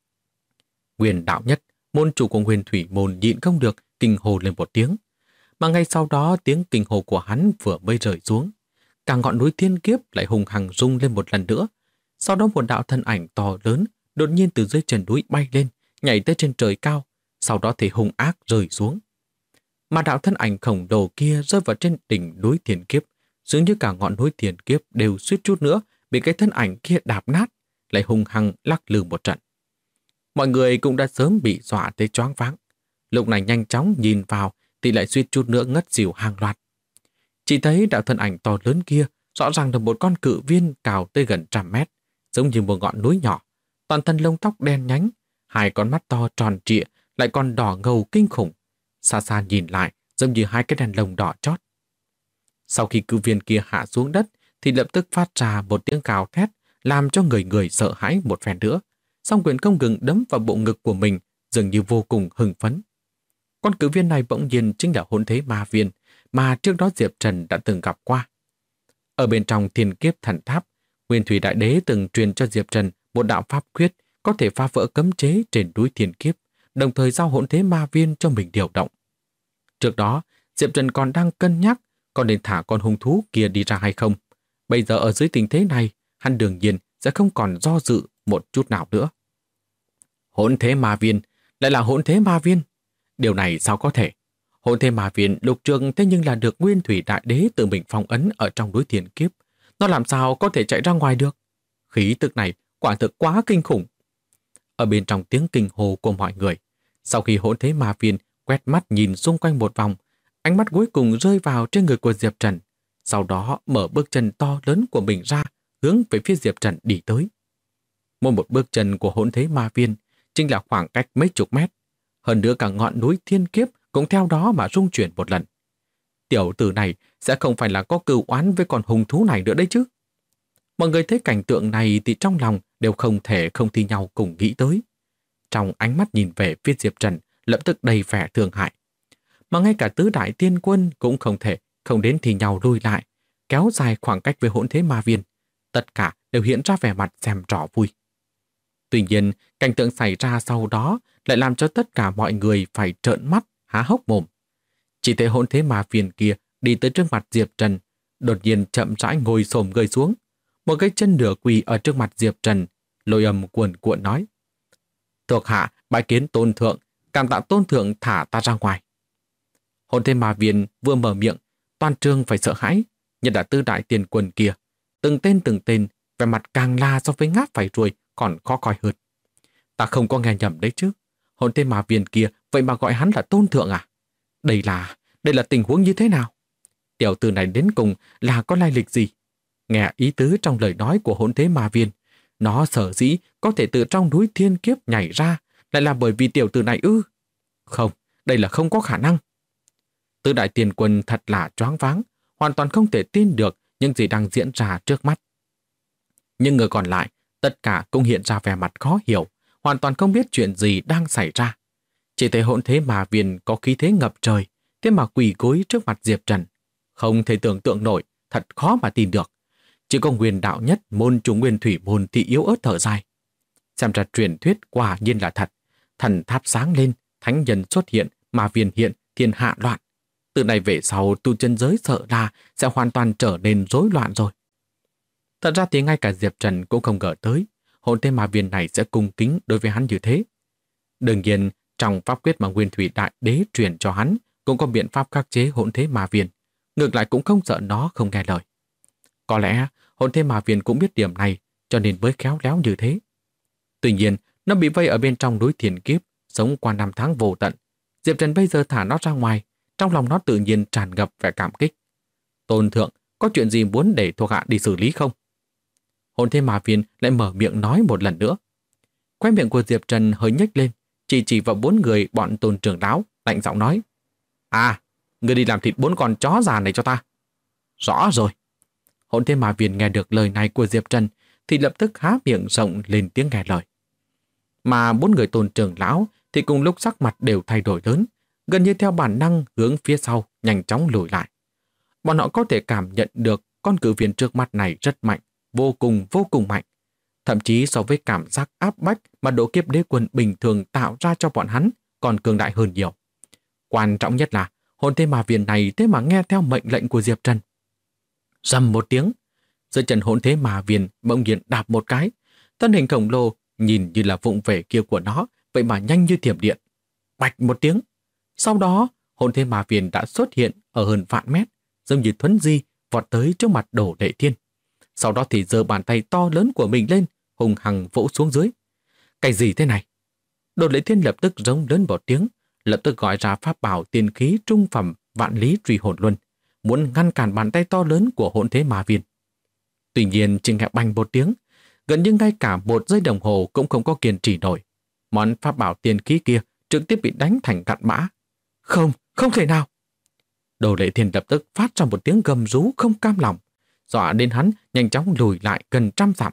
Nguyên đạo nhất, môn chủ của Nguyên Thủy môn nhịn không được, kinh hồ lên một tiếng. Mà ngay sau đó tiếng kinh hồ của hắn vừa mới rơi xuống, cả ngọn núi Thiên Kiếp lại hùng hằng rung lên một lần nữa. Sau đó một đạo thân ảnh to lớn đột nhiên từ dưới chân núi bay lên, nhảy tới trên trời cao, sau đó thì hung ác rơi xuống. Mà đạo thân ảnh khổng lồ kia rơi vào trên đỉnh núi Thiên Kiếp, dường như cả ngọn núi Thiên Kiếp đều suýt chút nữa bị cái thân ảnh kia đạp nát, lại hung hăng lắc lư một trận. Mọi người cũng đã sớm bị dọa tới choáng váng. Lúc này nhanh chóng nhìn vào thì lại suýt chút nữa ngất xỉu hàng loạt. Chỉ thấy đạo thân ảnh to lớn kia rõ ràng là một con cự viên cao tới gần 100 mét, giống như một ngọn núi nhỏ, toàn thân lông tóc đen nhánh, hai con mắt to tròn trịa lại còn đỏ ngầu kinh khủng. Xa xa nhìn lại giống như hai cái đèn lồng đỏ chót. Sau khi cự viên kia hạ xuống đất thì lập tức phát ra một tiếng gào thét làm cho người người sợ hãi một phen nữa. Song quyền không ngừng đấm vào bộ ngực của mình, dường như vô cùng hưng phấn. Con cự viên này bỗng nhiên chính là hỗn thế ma viên mà trước đó Diệp Trần đã từng gặp qua. Ở bên trong Thiên Kiếp Thần Tháp, Nguyên Thủy Đại Đế từng truyền cho Diệp Trần một đạo pháp quyết có thể phá vỡ cấm chế trên núi Thiên Kiếp, đồng thời giao hỗn thế ma viên cho mình điều động. Trước đó, Diệp Trần còn đang cân nhắc có nên thả con hung thú kia đi ra hay không. Bây giờ ở dưới tình thế này, hắn đương nhiên sẽ không còn do dự một chút nào nữa. Hỗn thế ma viên, lại là hỗn thế ma viên. Điều này sao có thể? Hỗn thế ma viên lục trường thế nhưng là được Nguyên Thủy Đại Đế tự mình phong ấn ở trong núi Thiên Kiếp. Nó làm sao có thể chạy ra ngoài được? Khí tức này quả thực quá kinh khủng. Ở bên trong tiếng kinh hồ của mọi người, sau khi hỗn thế ma viên quét mắt nhìn xung quanh một vòng, ánh mắt cuối cùng rơi vào trên người của Diệp Trần. Sau đó mở bước chân to lớn của mình ra, hướng về phía Diệp Trần đi tới. Mỗi một bước chân của hỗn thế ma viên chính là khoảng cách mấy chục mét. Hơn nữa cả ngọn núi Thiên Kiếp cũng theo đó mà rung chuyển một lần. Tiểu tử này sẽ không phải là có cừu oán với con hung thú này nữa đấy chứ. Mọi người thấy cảnh tượng này thì trong lòng đều không thể không thi nhau cùng nghĩ tới. Trong ánh mắt nhìn về phía Diệp Trần lập tức đầy vẻ thương hại. Mà ngay cả tứ đại tiên quân cũng không thể không đến thì nhau lui lại, kéo dài khoảng cách với hỗn thế ma viên. Tất cả đều hiện ra vẻ mặt xem trò vui. Tuy nhiên, cảnh tượng xảy ra sau đó lại làm cho tất cả mọi người phải trợn mắt, há hốc mồm. Chỉ thấy hỗn thế ma viên kia đi tới trước mặt Diệp Trần, đột nhiên chậm rãi ngồi xổm người xuống, một cái chân nửa quỳ ở trước mặt Diệp Trần, lôi âm cuồn cuộn nói: "Thuộc hạ bái kiến tôn thượng, cảm tạ tôn thượng thả ta ra ngoài." Hỗn thế ma viên vừa mở miệng, toàn trường phải sợ hãi, nhất là tứ đại tiền quân kia, từng tên, vẻ mặt càng la so với ngáp phải ruồi còn khó coi hơn. Ta không có nghe nhầm đấy chứ? Hỗn thế ma viên kia vậy mà gọi hắn là tôn thượng à? Đây là tình huống như thế nào? Tiểu tử này đến cùng là có lai lịch gì? Nghe ý tứ trong lời nói của hỗn thế ma viên, nó sở dĩ có thể từ trong núi Thiên Kiếp nhảy ra lại là bởi vì tiểu tử này ư? Không, đây là không có khả năng. Tứ đại tiền quân thật là choáng váng, hoàn toàn không thể tin được những gì đang diễn ra trước mắt. Nhưng người còn lại, tất cả cũng hiện ra vẻ mặt khó hiểu, hoàn toàn không biết chuyện gì đang xảy ra. Chỉ thấy hỗn thế ma viên có khí thế ngập trời, thế mà quỳ gối trước mặt Diệp Trần. Không thể tưởng tượng nổi, thật khó mà tin được. Chỉ có Nguyên đạo nhất môn chủ Nguyên Thủy môn thì yếu ớt thở dài. Xem ra truyền thuyết quả nhiên là thật. Thần tháp sáng lên, thánh nhân xuất hiện, ma viên hiện, thiên hạ loạn. Từ này về sau tu chân giới sợ là sẽ hoàn toàn trở nên rối loạn rồi. Thật ra thì ngay cả Diệp Trần cũng không ngờ tới hỗn thế ma viên này sẽ cung kính đối với hắn như thế. Đương nhiên, trong pháp quyết mà Nguyên Thủy Đại Đế truyền cho hắn cũng có biện pháp khắc chế hỗn thế ma viên, ngược lại cũng không sợ nó không nghe lời. Có lẽ hỗn thế ma viên cũng biết điểm này cho nên mới khéo léo như thế. Tuy nhiên, nó bị vây ở bên trong núi Thiên Kiếp, sống qua 5 tháng vô tận. Diệp Trần bây giờ thả nó ra ngoài, trong lòng nó tự nhiên tràn ngập vẻ cảm kích. Tôn thượng, có chuyện gì muốn để thuộc hạ đi xử lý không? Hỗn thế ma viên lại mở miệng nói một lần nữa. Khóe miệng của Diệp Trần hơi nhếch lên, chỉ vào 4 người bọn Tôn trưởng lão, lạnh giọng nói: "À, ngươi đi làm thịt 4 con chó già này cho ta." "Rõ rồi." Hỗn thế ma viên nghe được lời này của Diệp Trần thì lập tức há miệng rộng lên tiếng nghe lời. Mà 4 người Tôn trưởng lão thì cùng lúc sắc mặt đều thay đổi lớn, gần như theo bản năng hướng phía sau nhanh chóng lùi lại. Bọn họ có thể cảm nhận được con cự viên trước mắt này rất mạnh, vô cùng mạnh. Thậm chí so với cảm giác áp bách mà độ kiếp đế quân bình thường tạo ra cho bọn hắn còn cường đại hơn nhiều. Quan trọng nhất là hồn thế ma viên này thế mà nghe theo mệnh lệnh của Diệp Trần. Rầm một tiếng, dưới chân hồn thế ma viên bỗng nhiên đạp một cái, thân hình khổng lồ nhìn như là vụng về kia của nó vậy mà nhanh như thiểm điện. Bạch một tiếng, sau đó hồn thế ma viên đã xuất hiện ở hơn vạn mét, giống như thuấn di vọt tới trước mặt Đổ Đệ Thiên. Sau đó thì giơ bàn tay to lớn của mình lên, hùng hằng vỗ xuống dưới. Cái gì thế này? Đồ Lệ Thiên lập tức rống lớn một tiếng, lập tức gọi ra pháp bảo tiên khí trung phẩm Vạn Lý Truy Hồn Luân, muốn ngăn cản bàn tay to lớn của Hỗn Thế Ma Viên. Tuy nhiên chỉ nghe bành một tiếng, gần như ngay cả một giây đồng hồ cũng không có kiên trì nổi. Món pháp bảo tiên khí kia trực tiếp bị đánh thành cặn bã. Không, không thể nào! Đồ Lệ Thiên lập tức phát ra một tiếng gầm rú không cam lòng, dọa đến hắn nhanh chóng lùi lại gần 100 dặm.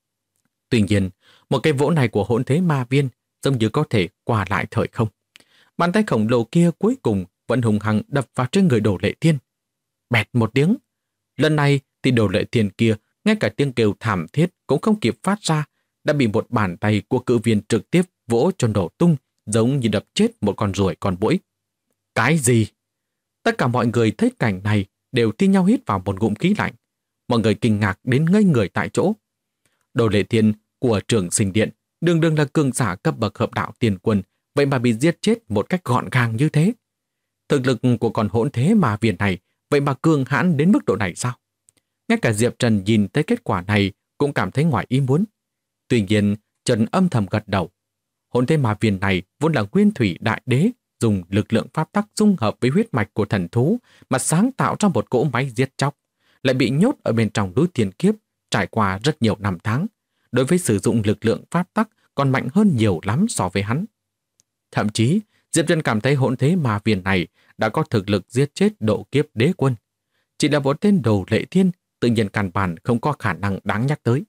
Tuy nhiên, một cái vỗ này của Hỗn Thế Ma Viên giống như có thể qua lại thời không. Bàn tay khổng lồ kia cuối cùng vẫn hùng hăng đập vào trên người Đồ Lệ Thiên. Bẹt một tiếng. Lần này thì Đồ Lệ Thiên kia ngay cả tiếng kêu thảm thiết cũng không kịp phát ra, đã bị một bàn tay của cự viên trực tiếp vỗ cho nổ tung, giống như đập chết một con ruồi con muỗi. Cái gì? Tất cả mọi người thấy cảnh này đều thi nhau hít vào một ngụm khí lạnh. Mọi người kinh ngạc đến ngây người tại chỗ. Đồ Lệ Thiên của Trường Sinh Điện đường đường là cường giả cấp bậc hợp đạo tiền quân, vậy mà bị giết chết một cách gọn gàng như thế. Thực lực của con Hỗn Thế Ma Viên này vậy mà cường hãn đến mức độ này sao? Ngay cả Diệp Trần nhìn thấy kết quả này cũng cảm thấy ngoài ý muốn. Tuy nhiên, Trần âm thầm gật đầu. Hỗn Thế Ma Viên này vốn là nguyên thủy đại đế, dùng lực lượng pháp tắc dung hợp với huyết mạch của thần thú mà sáng tạo ra một cỗ máy giết chóc, lại bị nhốt ở bên trong núi Thiên Kiếp, trải qua rất nhiều năm tháng. Đối với sử dụng lực lượng pháp tắc còn mạnh hơn nhiều lắm so với hắn. Thậm chí, Diệp Trần cảm thấy Hỗn Thế Ma Viên này đã có thực lực giết chết độ kiếp đế quân. Chỉ là một tên Đồ Lệ Thiên, tự nhiên căn bản không có khả năng đáng nhắc tới.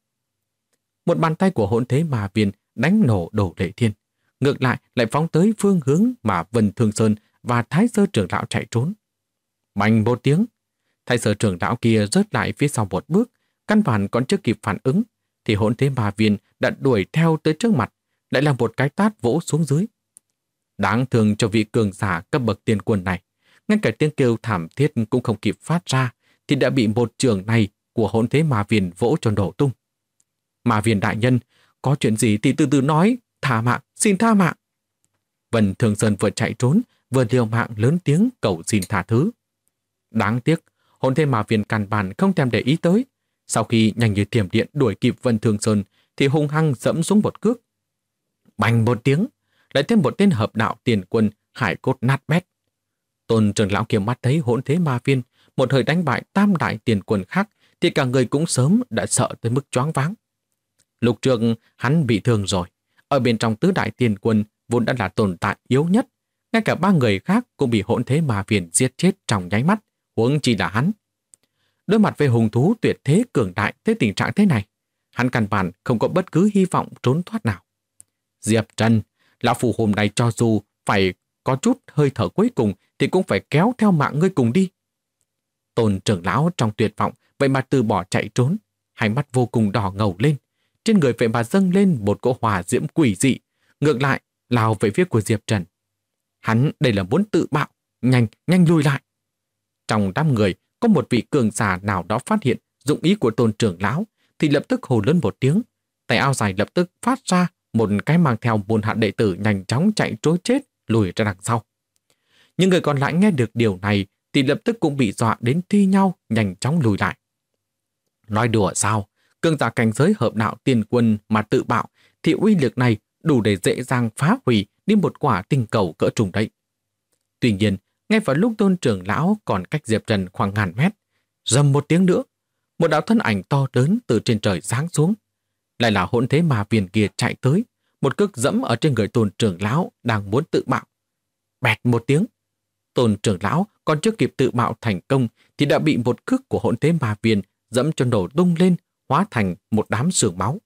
Một bàn tay của Hỗn Thế Ma Viên đánh nổ Đồ Lệ Thiên, ngược lại phóng tới phương hướng mà Vân Thương Sơn và Thái Sơ trưởng lão chạy trốn. Bành một tiếng, Thái Sơ trưởng lão kia rớt lại phía sau một bước, căn bản còn chưa kịp phản ứng, thì Hỗn Thế Ma Viên đã đuổi theo tới trước mặt, lại là một cái tát vỗ xuống dưới. Đáng thương cho vị cường giả cấp bậc tiên quân này, ngay cả tiếng kêu thảm thiết cũng không kịp phát ra, thì đã bị một trường này của Hỗn Thế Ma Viên vỗ cho nổ tung. Ma Viên đại nhân, có chuyện gì thì từ từ nói, tha mạng, xin tha mạng. Vân Thường Sơn vừa chạy trốn, vừa liều mạng lớn tiếng cầu xin tha thứ. Đáng tiếc, Hỗn Thế Ma Viên căn bản không thèm để ý tới. Sau khi nhanh như thiểm điện đuổi kịp Vân Thường Sơn, thì hung hăng dẫm xuống một cước. Bành một tiếng, lại thêm một tên hợp đạo tiền quân hải cốt nát bét. Tôn trưởng lão kia mắt thấy Hỗn Thế Ma Viên một hơi đánh bại tam đại tiền quân khác, thì cả người cũng sớm đã sợ tới mức choáng váng. Lúc trước hắn bị thương rồi, ở bên trong tứ đại tiền quân vốn đã là tồn tại yếu nhất, ngay cả 3 người khác cũng bị Hỗn Thế Ma Viên giết chết trong nháy mắt, huống chi là hắn. Đối mặt với hùng thú tuyệt thế cường đại tới tình trạng thế này, hắn căn bản không có bất cứ hy vọng trốn thoát nào. Diệp Trần, lão phù hôm nay cho dù phải có chút hơi thở cuối cùng thì cũng phải kéo theo mạng ngươi cùng đi. Tôn trưởng lão trong tuyệt vọng vậy mà từ bỏ chạy trốn, hai mắt vô cùng đỏ ngầu lên, trên người vậy mà dâng lên một cỗ hỏa diễm quỷ dị, ngược lại lao về phía của Diệp Trần. Hắn đây là muốn tự bạo, nhanh lùi lại. Trong đám người có một vị cường giả nào đó phát hiện dụng ý của Tôn trưởng lão, thì lập tức hồ lớn một tiếng, tay áo dài lập tức phát ra một cái mang theo môn hạ đệ tử nhanh chóng chạy trối chết lùi ra đằng sau. Những người còn lại nghe được điều này thì lập tức cũng bị dọa đến thi nhau nhanh chóng lùi lại. Nói đùa sao, cường giả cảnh giới hợp đạo tiền quân mà tự bạo thì uy lực này đủ để dễ dàng phá hủy đi một quả tinh cầu cỡ trùng đấy. Tuy nhiên, ngay vào lúc Tôn trưởng lão còn cách Diệp Trần khoảng ngàn mét, rầm một tiếng nữa, một đạo thân ảnh to lớn từ trên trời giáng xuống. Lại là Hỗn Thế Ma Viên kia chạy tới, một cước dẫm ở trên người Tôn trưởng lão đang muốn tự bạo. Bẹt một tiếng, Tôn trưởng lão còn chưa kịp tự bạo thành công thì đã bị một cước của Hỗn Thế Ma Viên dẫm cho nổ tung lên, hóa thành một đám sương máu.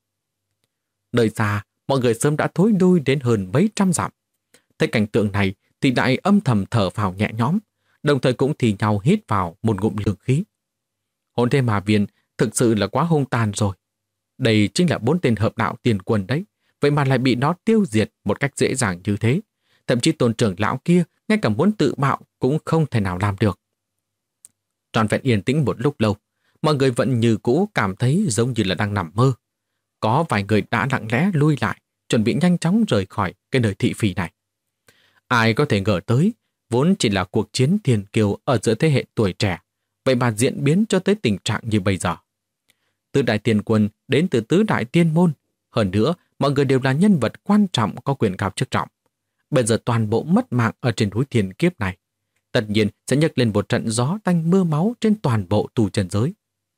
Nơi xa, mọi người sớm đã thối lui đến hơn mấy trăm dặm. Thấy cảnh tượng này thì đại âm thầm thở vào nhẹ nhõm, đồng thời cũng thì nhau hít vào một ngụm lương khí. Hỗn Thế Ma Viên thực sự là quá hung tàn rồi. Đây chính là 4 tên hợp đạo tiền quân đấy, vậy mà lại bị nó tiêu diệt một cách dễ dàng như thế. Thậm chí Tôn trưởng lão kia ngay cả muốn tự bạo cũng không thể nào làm được. Trọn vẹn yên tĩnh một lúc lâu, mọi người vẫn như cũ cảm thấy giống như là đang nằm mơ. Có vài người đã lặng lẽ lui lại, chuẩn bị nhanh chóng rời khỏi cái nơi thị phi này. Ai có thể ngờ tới, vốn chỉ là cuộc chiến thiên kiêu ở giữa thế hệ tuổi trẻ, vậy mà diễn biến cho tới tình trạng như bây giờ. Tứ đại tiên quân đến từ tứ đại tiên môn, hơn nữa mọi người đều là nhân vật quan trọng có quyền cao chức trọng. Bây giờ toàn bộ mất mạng ở trên núi thiên kiếp này, tất nhiên sẽ nhấc lên một trận gió tanh mưa máu trên toàn bộ tu chân giới.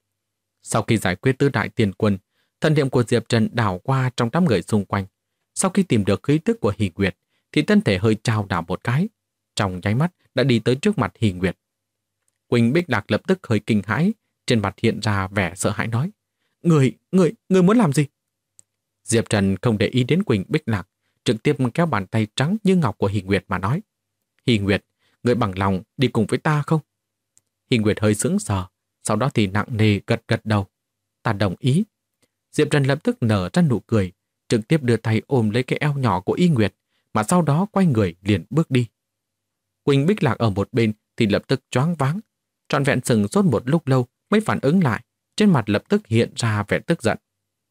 Sau khi giải quyết tứ đại tiền quân, thần niệm của Diệp Trần đảo qua trong đám người xung quanh. Sau khi tìm được khí tức của Hy Nguyệt, thì thân thể hơi trao đảo một cái, trong nháy mắt đã đi tới trước mặt Hy Nguyệt. Quỳnh Bích Lạc lập tức hơi kinh hãi, trên mặt hiện ra vẻ sợ hãi nói: Người muốn làm gì? Diệp Trần không để ý đến Quỳnh Bích Lạc, trực tiếp kéo bàn tay trắng như ngọc của Hy Nguyệt mà nói: Hy Nguyệt, người bằng lòng đi cùng với ta không? Hy Nguyệt hơi sững sờ, sau đó thì nặng nề gật gật đầu. Ta đồng ý. Diệp Trần lập tức nở ra nụ cười, trực tiếp đưa tay ôm lấy cái eo nhỏ của Y Nguyệt, mà sau đó quay người liền bước đi. Quỳnh Bích Lạc ở một bên thì lập tức choáng váng, trọn vẹn sừng sốt một lúc lâu mới phản ứng lại, trên mặt lập tức hiện ra vẻ tức giận.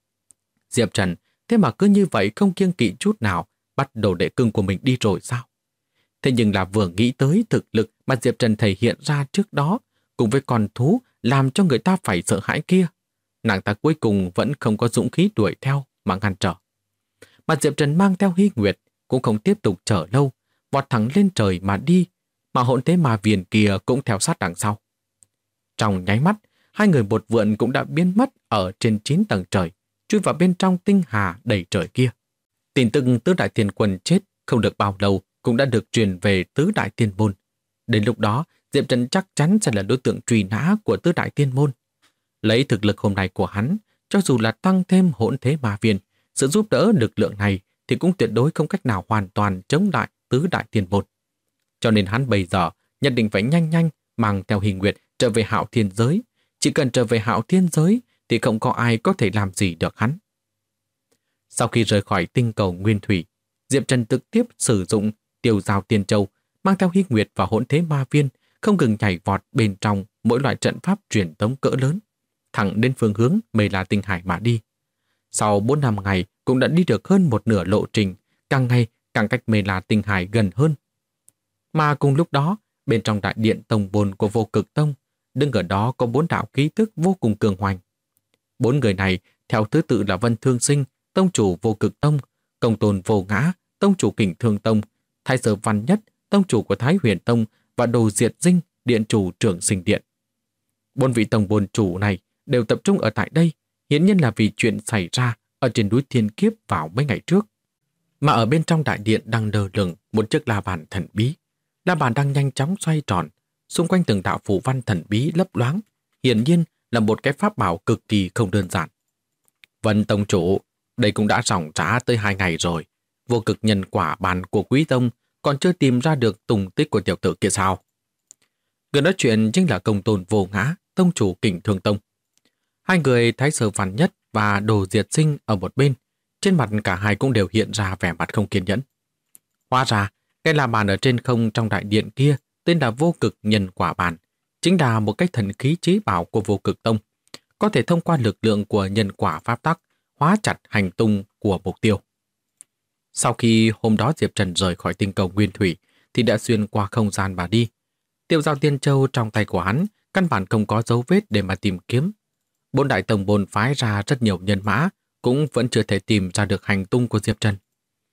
Diệp Trần thế mà cứ như vậy không kiêng kỵ chút nào bắt đồ đệ cưng của mình đi rồi sao? Thế nhưng là vừa nghĩ tới thực lực mà Diệp Trần thể hiện ra trước đó, cùng với con thú làm cho người ta phải sợ hãi kia, nàng ta cuối cùng vẫn không có dũng khí đuổi theo mà ngăn trở. Mà Diệp Trần mang theo Hy Nguyệt cũng không tiếp tục chờ lâu, vọt thẳng lên trời mà đi, mà hỗn thế ma viên kia cũng theo sát đằng sau. Trong nháy mắt, hai người một vượn cũng đã biến mất ở trên 9 tầng trời, chui vào bên trong tinh hà đầy trời kia. Tin tức tứ đại tiên quân chết không được bao lâu cũng đã được truyền về tứ đại tiên môn. Đến lúc đó, Diệp Trần chắc chắn sẽ là đối tượng truy nã của tứ đại tiên môn. Lấy thực lực hôm nay của hắn, cho dù là tăng thêm hỗn thế ma viên, sự giúp đỡ lực lượng này thì cũng tuyệt đối không cách nào hoàn toàn chống lại tứ đại tiên môn. Cho nên hắn bây giờ nhất định phải nhanh nhanh mang theo Hy Nguyệt trở về Hạo Thiên giới. Chỉ cần trở về Hạo Thiên giới thì không có ai có thể làm gì được hắn. Sau khi rời khỏi tinh cầu Nguyên Thủy, Diệp Trần trực tiếp sử dụng Tiêu Giao Tiên Châu, mang theo Hy Nguyệt và hỗn thế ma viên, không ngừng nhảy vọt bên trong mỗi loại trận pháp truyền tống cỡ lớn, thẳng đến phương hướng Mê La Tinh Hải mà đi. Sau 4 năm ngày cũng đã đi được hơn một nửa lộ trình, càng ngày càng cách Mê La Tinh Hải gần hơn. Mà cùng lúc đó, bên trong đại điện tông môn của Vô Cực Tông, đứng ở đó có 4 đạo khí tức vô cùng cường hoành. 4 người này theo thứ tự là Vân Thương Sinh, tông chủ Vô Cực Tông, Công Tôn Vô Ngã, tông chủ Kình Thương Tông, Thái Sở Văn Nhất, tông chủ của Thái Huyền Tông và Đồ Diệt Dinh, điện chủ Trường Sinh Điện. 4 vị tông môn chủ này đều tập trung ở tại đây, hiển nhiên là vì chuyện xảy ra ở trên núi Thiên Kiếp vào mấy ngày trước. Mà ở bên trong đại điện đang lơ lửng một chiếc la bàn thần bí. La bàn đang nhanh chóng xoay tròn, xung quanh từng đạo phù văn thần bí lấp loáng, hiển nhiên là một cái pháp bảo cực kỳ không đơn giản. Vân tông chủ, đây cũng đã ròng rã tới 2 ngày rồi. Vô cực nhân quả bàn của Quý Tông còn chưa tìm ra được tung tích của tiểu tử kia sao? Người nói chuyện chính là Công Tôn Vô Ngã, tông chủ Kình Thương Tông. Hai người Thái Sở Văn Nhất và Đồ Diệt Sinh ở một bên, trên mặt cả hai cũng đều hiện ra vẻ mặt không kiên nhẫn. Hóa ra, cái la bàn ở trên không trong đại điện kia tên là Vô Cực Nhân Quả Bàn, chính là một cái thần khí chí bảo của Vô Cực Tông, có thể thông qua lực lượng của nhân quả pháp tắc hóa chặt hành tung của mục tiêu. Sau khi hôm đó Diệp Trần rời khỏi tinh cầu Nguyên Thủy thì đã xuyên qua không gian mà đi. Tiêu Giao Tiên Châu trong tay của hắn căn bản không có dấu vết để mà tìm kiếm. 4 đại tông môn phái ra rất nhiều nhân mã cũng vẫn chưa thể tìm ra được hành tung của Diệp Trần.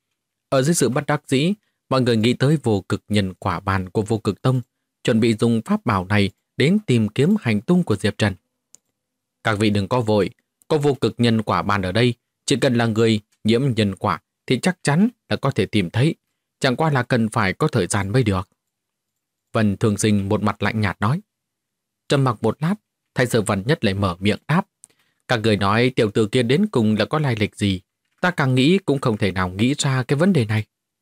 Ở dưới sự bất đắc dĩ, mọi người nghĩ tới Vô Cực Nhân Quả Bàn của Vô Cực Tông, chuẩn bị dùng pháp bảo này đến tìm kiếm hành tung của Diệp Trần. Các vị đừng có vội, có Vô Cực Nhân Quả Bàn ở đây, chỉ cần là người nhiễm nhân quả thì chắc chắn là có thể tìm thấy, chẳng qua là cần phải có thời gian mới được. Vân Thường Sinh một mặt lạnh nhạt nói. Trầm mặc một lát, Thái Sở Văn Nhất lại mở miệng đáp. Các người nói tiểu tử kia đến cùng là có lai lịch gì, ta càng nghĩ cũng không thể nào nghĩ ra cái vấn đề này.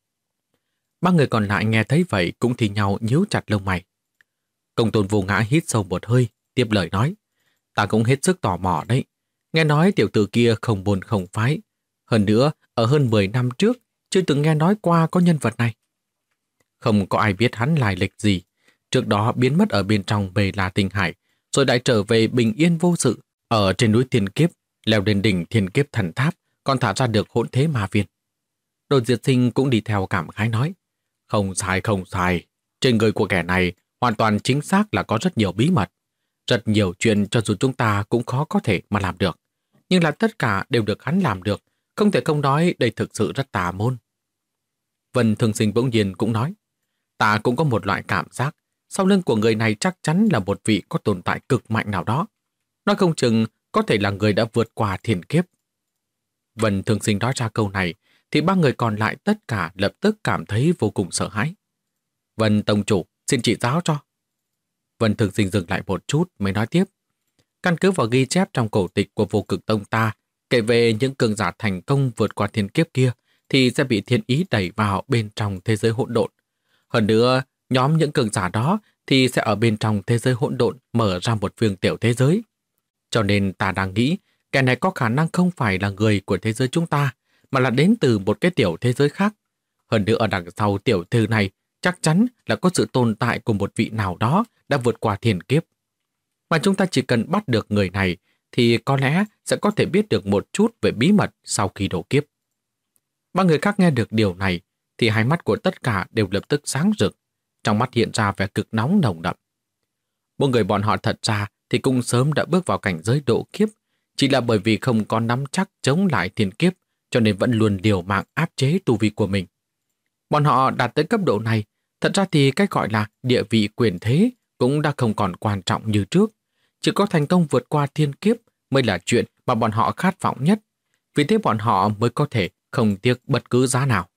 3 người còn lại nghe thấy vậy cũng thì nhau nhíu chặt lông mày. Công Tôn Vô Ngã hít sâu một hơi, tiếp lời nói. Ta cũng hết sức tò mò đấy. Nghe nói tiểu tử kia không môn không phái. Hơn nữa, ở hơn 10 năm trước, chưa từng nghe nói qua có nhân vật này. Không có ai biết hắn lai lịch gì. Trước đó biến mất ở bên trong Mê La Tinh Hải, rồi lại trở về bình yên vô sự. Ở trên núi Thiên Kiếp, leo lên đỉnh Thiên Kiếp Thần Tháp, còn thả ra được hỗn thế ma viên. Đồ Diệt Sinh cũng đi theo cảm khái nói. Không sai, không sai. Trên người của kẻ này hoàn toàn chính xác là có rất nhiều bí mật. Rất nhiều chuyện cho dù chúng ta cũng khó có thể mà làm được. Nhưng là tất cả đều được hắn làm được, Không thể không nói đây thực sự rất tà môn. Vân Thường Sinh bỗng nhiên cũng nói, ta cũng có một loại cảm giác, sau lưng của người này chắc chắn là một vị có tồn tại cực mạnh nào đó. Nói không chừng có thể là người đã vượt qua thiên kiếp. Vân Thường Sinh nói ra câu này, thì ba người còn lại tất cả lập tức cảm thấy vô cùng sợ hãi. Vân Tông Chủ, xin chỉ giáo cho. Vân Thường Sinh dừng lại một chút mới nói tiếp. Căn cứ vào ghi chép trong cổ tịch của Vô Cực Tông ta, kể về những cường giả thành công vượt qua thiên kiếp kia, thì sẽ bị thiên ý đẩy vào bên trong thế giới hỗn độn. Hơn nữa, nhóm những cường giả đó thì sẽ ở bên trong thế giới hỗn độn mở ra một phương tiểu thế giới. Cho nên ta đang nghĩ, kẻ này có khả năng không phải là người của thế giới chúng ta, mà là đến từ một cái tiểu thế giới khác. Hơn nữa ở đằng sau tiểu thư này, chắc chắn là có sự tồn tại của một vị nào đó đã vượt qua thiên kiếp. Mà chúng ta chỉ cần bắt được người này, thì có lẽ sẽ có thể biết được một chút về bí mật sau khi độ kiếp. Ba người khác nghe được điều này, thì hai mắt của tất cả đều lập tức sáng rực, trong mắt hiện ra vẻ cực nóng nồng đậm. Bốn người bọn họ thật ra thì cũng sớm đã bước vào cảnh giới độ kiếp, chỉ là bởi vì không có nắm chắc chống lại thiên kiếp, cho nên vẫn luôn liều mạng áp chế tu vi của mình. Bọn họ đạt tới cấp độ này, thật ra thì cách gọi là địa vị quyền thế cũng đã không còn quan trọng như trước. Chỉ có thành công vượt qua thiên kiếp mới là chuyện mà bọn họ khát vọng nhất. Vì thế bọn họ mới có thể không tiếc bất cứ giá nào.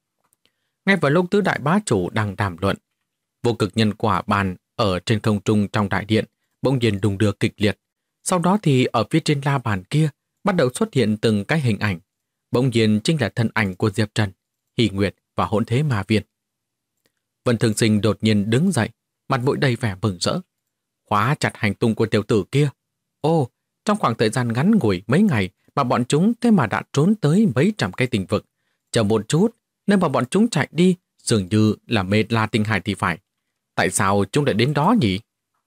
Ngay vào lúc tứ đại bá chủ đang đàm luận, vô cực nhân quả bàn ở trên không trung trong đại điện bỗng nhiên đung đưa kịch liệt. Sau đó thì ở phía trên la bàn kia bắt đầu xuất hiện từng cái hình ảnh. Bỗng nhiên chính là thân ảnh của Diệp Trần, Hỷ Nguyệt và Hỗn Thế Ma Viên. Vân Thường Sinh đột nhiên đứng dậy, mặt mũi đầy vẻ mừng rỡ. Khóa chặt hành tung của tiểu tử kia. Ô, trong khoảng thời gian ngắn ngủi mấy ngày mà bọn chúng thế mà đã trốn tới mấy trăm cái tinh vực. Chờ một chút, nơi mà bọn chúng chạy đi dường như là Mê La Tinh Hải thì phải. Tại sao chúng lại đến đó nhỉ?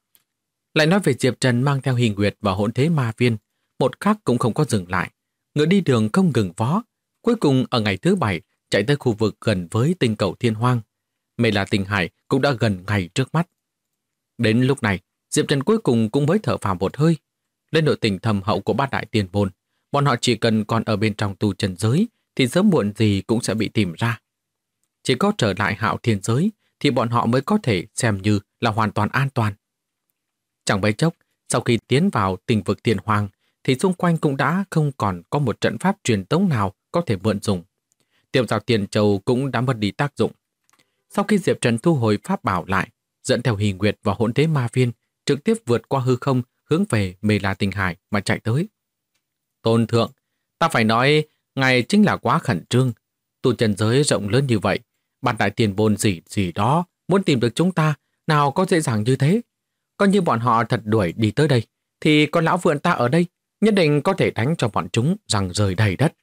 Lại nói về Diệp Trần mang theo Hỷ Nguyệt và Hỗn Thế Ma Viên, một khắc cũng không có dừng lại. Người đi đường không ngừng vó. Cuối cùng ở ngày thứ 7 chạy tới khu vực gần với tinh cầu Thiên Hoang. Mê La Tinh Hải cũng đã gần ngay trước mắt. Đến lúc này, Diệp Trần cuối cùng cũng mới thở phào một hơi. Lên nội tình thầm hậu của bát đại tiền môn, bọn họ chỉ cần còn ở bên trong tu chân giới thì sớm muộn gì cũng sẽ bị tìm ra. Chỉ có trở lại Hạo Thiên giới thì bọn họ mới có thể xem như là hoàn toàn an toàn. Chẳng mấy chốc, sau khi tiến vào tinh vực Thiên Hoang thì xung quanh cũng đã không còn có một trận pháp truyền tống nào có thể mượn dùng. Tiêu Giao Tiền Châu cũng đã mất đi tác dụng. Sau khi Diệp Trần thu hồi pháp bảo lại, dẫn theo Hỷ Nguyệt và Hỗn Thế Ma Viên trực tiếp vượt qua hư không hướng về Mê La Tinh Hải mà chạy tới. Tôn thượng, ta phải nói ngài chính là quá khẩn trương. Tu chân giới rộng lớn như vậy, bát đại tiền bôn gì đó muốn tìm được chúng ta nào có dễ dàng như thế. Coi như bọn họ thật đuổi đi tới đây, thì con lão vượn ta ở đây nhất định có thể đánh cho bọn chúng răng rời đầy đất.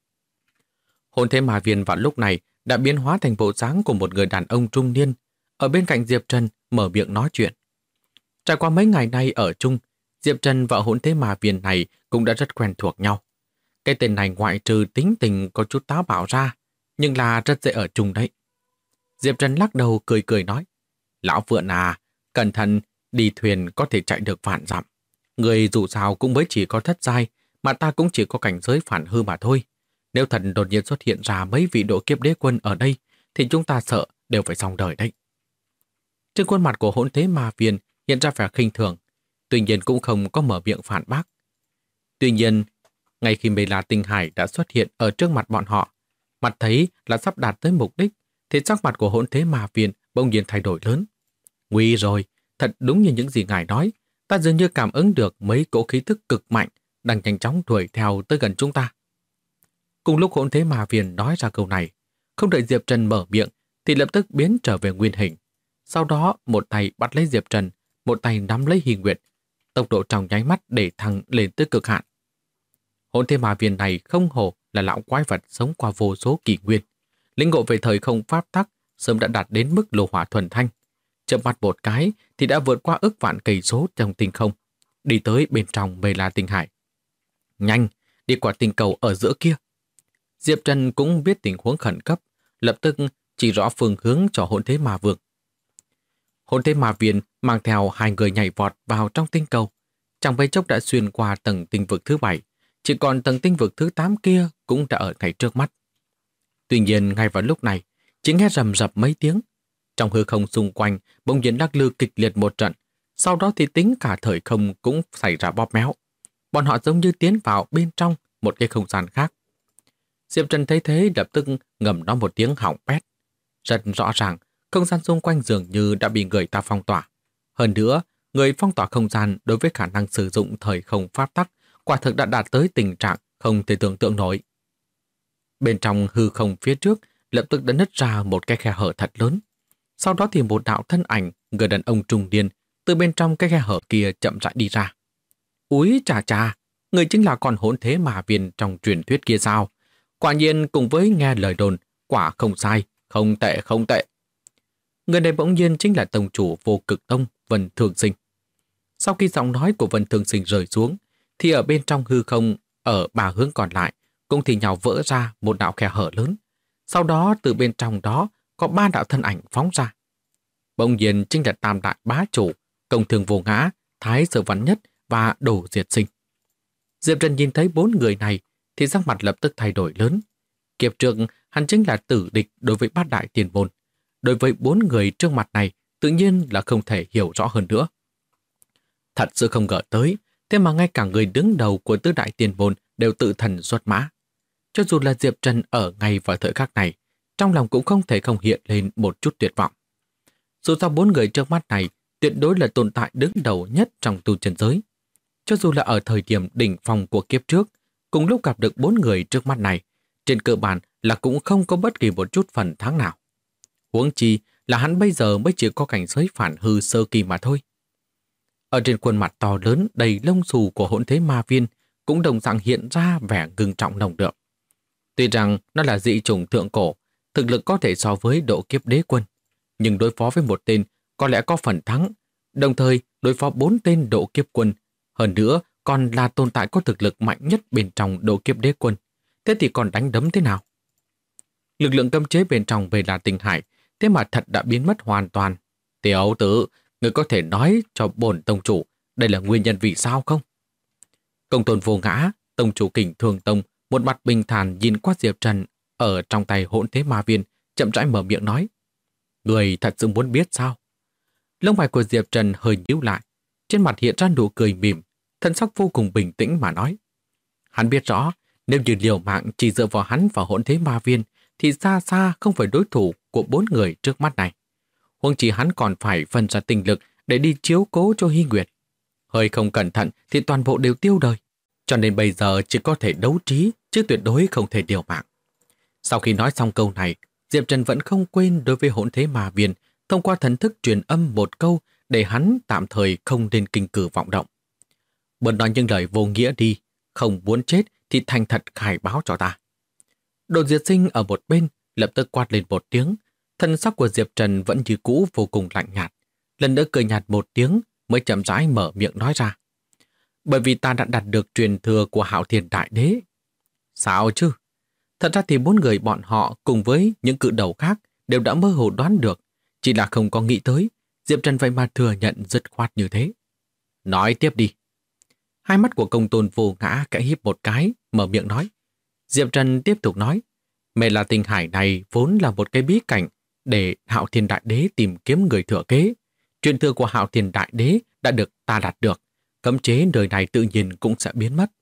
Hỗn Thế Ma Viên vào lúc này đã biến hóa thành bộ dáng của một người đàn ông trung niên, ở bên cạnh Diệp Trần mở miệng nói chuyện. Trải qua mấy ngày nay ở chung, Diệp Trần và Hỗn Thế Ma Viên này cũng đã rất quen thuộc nhau. Cái tên này ngoại trừ tính tình có chút táo bạo ra, nhưng là rất dễ ở chung đấy. Diệp Trần lắc đầu cười cười nói, lão vượn à, cẩn thận, đi thuyền có thể chạy được vạn dặm. Người dù sao cũng mới chỉ có thất giai, mà ta cũng chỉ có cảnh giới phản hư mà thôi. Nếu thần đột nhiên xuất hiện ra mấy vị độ kiếp đế quân ở đây, thì chúng ta sợ đều phải xong đời đấy. Trên khuôn mặt của Hỗn Thế Ma Viên hiện ra vẻ khinh thường, tuy nhiên cũng không có mở miệng phản bác. Tuy nhiên, ngay khi Mê La Tinh Hải đã xuất hiện ở trước mặt bọn họ, mặt thấy là sắp đạt tới mục đích, thì sắc mặt của Hỗn Thế Ma Viên bỗng nhiên thay đổi lớn. Nguy rồi, thật đúng như những gì ngài nói, ta dường như cảm ứng được mấy cỗ khí tức cực mạnh đang nhanh chóng đuổi theo tới gần chúng ta. Cùng lúc Hỗn Thế Ma Viên nói ra câu này, không đợi Diệp Trần mở miệng thì lập tức biến trở về nguyên hình. Sau đó một tay bắt lấy Diệp Trần, một tay nắm lấy Hỷ Nguyệt, tốc độ trong nháy mắt để thăng lên tới cực hạn. Hỗn Thế Ma Viên này không hổ là lão quái vật sống qua vô số kỷ nguyên, lĩnh ngộ về thời không pháp tắc sớm đã đạt đến mức lô hỏa thuần thanh. Chợp mắt một cái thì đã vượt qua ức vạn cây số trong tinh không, đi tới bên trong Mê La Tinh Hải. Nhanh, đi qua tinh cầu ở giữa kia. Diệp Trần cũng biết tình huống khẩn cấp, lập tức chỉ rõ phương hướng cho Hỗn Thế Ma Vương. Hỗn Thế Ma Viên mang theo hai người nhảy vọt vào trong tinh cầu, chẳng mấy chốc đã xuyên qua tầng tinh vực thứ 7, chỉ còn tầng tinh vực thứ 8 kia cũng đã ở ngay trước mắt. Tuy nhiên ngay vào lúc này, chỉ nghe rầm rập mấy tiếng. Trong hư không xung quanh bỗng nhiên lắc lư kịch liệt một trận, sau đó thì tính cả thời không cũng xảy ra bóp méo. Bọn họ giống như tiến vào bên trong một cái không gian khác. Diệp Trần thấy thế lập tức ngầm nói một tiếng hỏng bét. Rất rõ ràng, không gian xung quanh dường như đã bị người ta phong tỏa. Hơn nữa, người phong tỏa không gian đối với khả năng sử dụng thời không pháp tắc quả thực đã đạt tới tình trạng không thể tưởng tượng nổi. Bên trong hư không phía trước lập tức đã nứt ra một cái khe hở thật lớn. Sau đó thì một đạo thân ảnh người đàn ông trung niên từ bên trong cái khe hở kia chậm rãi đi ra. Úi chà chà, người chính là con hỗn thế mà viên trong truyền thuyết kia sao? Quả nhiên cùng với nghe lời đồn, quả không sai, không tệ không tệ. Người này bỗng nhiên chính là tông chủ Vô Cực Tông Vân Thường Sinh. Sau khi giọng nói của Vân Thường Sinh rơi xuống, thì ở bên trong hư không, ở ba hướng còn lại, cũng thì nhào vỡ ra một đạo khe hở lớn. Sau đó từ bên trong đó có 3 đạo thân ảnh phóng ra. Bỗng nhiên chính là Tam Đại Bá Chủ, Công Thường Vô Ngã, Thái Sở Văn Nhất và Đồ Diệt Sinh. Diệp Trần nhìn thấy 4 người này thì sắc mặt lập tức thay đổi lớn. Kiếp trước hắn chính là tử địch đối với 8 đại tiền môn. Đối với 4 người trước mặt này tự nhiên là không thể hiểu rõ hơn nữa. Thật sự không ngờ tới, thế mà ngay cả người đứng đầu của 4 đại tiền môn đều tự thần xuất mã. Cho dù là Diệp Trần ở ngay vào thời khắc này, trong lòng cũng không thể không hiện lên một chút tuyệt vọng. Dù sao 4 người trước mắt này tuyệt đối là tồn tại đứng đầu nhất trong tu chân giới. Cho dù là ở thời điểm đỉnh phong của kiếp trước, cùng lúc gặp được 4 người trước mắt này, trên cơ bản là cũng không có bất kỳ một chút phần thắng nào. Huống chi là hắn bây giờ mới chỉ có cảnh giới phản hư sơ kỳ mà thôi. Ở trên khuôn mặt to lớn đầy lông xù của hỗn thế ma viên cũng đồng dạng hiện ra vẻ ngưng trọng nồng đượm. Tuy rằng nó là dị chủng thượng cổ, thực lực có thể so với độ kiếp đế quân, nhưng đối phó với một tên có lẽ có phần thắng, đồng thời đối phó 4 tên độ kiếp quân, hơn nữa còn là tồn tại có thực lực mạnh nhất bên trong độ kiếp đế quân. Thế thì còn đánh đấm thế nào? Lực lượng cấm chế bên trong về là Tinh Hải, thế mà thật đã biến mất hoàn toàn. Tiểu tử, người có thể nói cho bổn tông chủ đây là nguyên nhân vì sao không? Công Tôn Vô Ngã, tông chủ Kình Thường Tông, một mặt bình thản nhìn qua Diệp Trần ở trong tay hỗn thế ma viên, chậm rãi mở miệng nói. Người thật sự muốn biết sao? Lông mày của Diệp Trần hơi nhíu lại, trên mặt hiện ra nụ cười mỉm, thân sắc vô cùng bình tĩnh mà nói. Hắn biết rõ, nếu như liều mạng chỉ dựa vào hắn và hỗn thế ma viên, thì xa xa không phải đối thủ của 4 người trước mắt này. Huống chi hắn còn phải phân ra tinh lực để đi chiếu cố cho Hy Nguyệt. Hơi không cẩn thận thì toàn bộ đều tiêu đời. Cho nên bây giờ chỉ có thể đấu trí, chứ tuyệt đối không thể liều mạng. Sau khi nói xong câu này, Diệp Trần vẫn không quên đối với hỗn thế ma viên thông qua thần thức truyền âm một câu để hắn tạm thời không nên kinh cử vọng động. Bớt nói những lời vô nghĩa đi, không muốn chết thì thành thật khai báo cho ta. Đồ Diệt Sinh ở một bên lập tức quát lên một tiếng, thân sắc của Diệp Trần vẫn như cũ vô cùng lạnh nhạt. Lần nữa cười nhạt một tiếng mới chậm rãi mở miệng nói ra. Bởi vì ta đã đạt được truyền thừa của Hạo Thiên Đại Đế. Sao chứ? Thật ra thì 4 người bọn họ cùng với những cự đầu khác đều đã mơ hồ đoán được, chỉ là không có nghĩ tới Diệp Trần vậy mà thừa nhận dứt khoát như thế. Nói tiếp đi. Hai mắt của Công Tôn Vô Ngã kẽ híp một cái, mở miệng nói. Diệp Trần tiếp tục nói, Mê La Tinh Hải này vốn là một cái bí cảnh để Hạo Thiên Đại Đế tìm kiếm người thừa kế. Truyền thừa của Hạo Thiên Đại Đế đã được ta đạt được, cấm chế đời này tự nhiên cũng sẽ biến mất.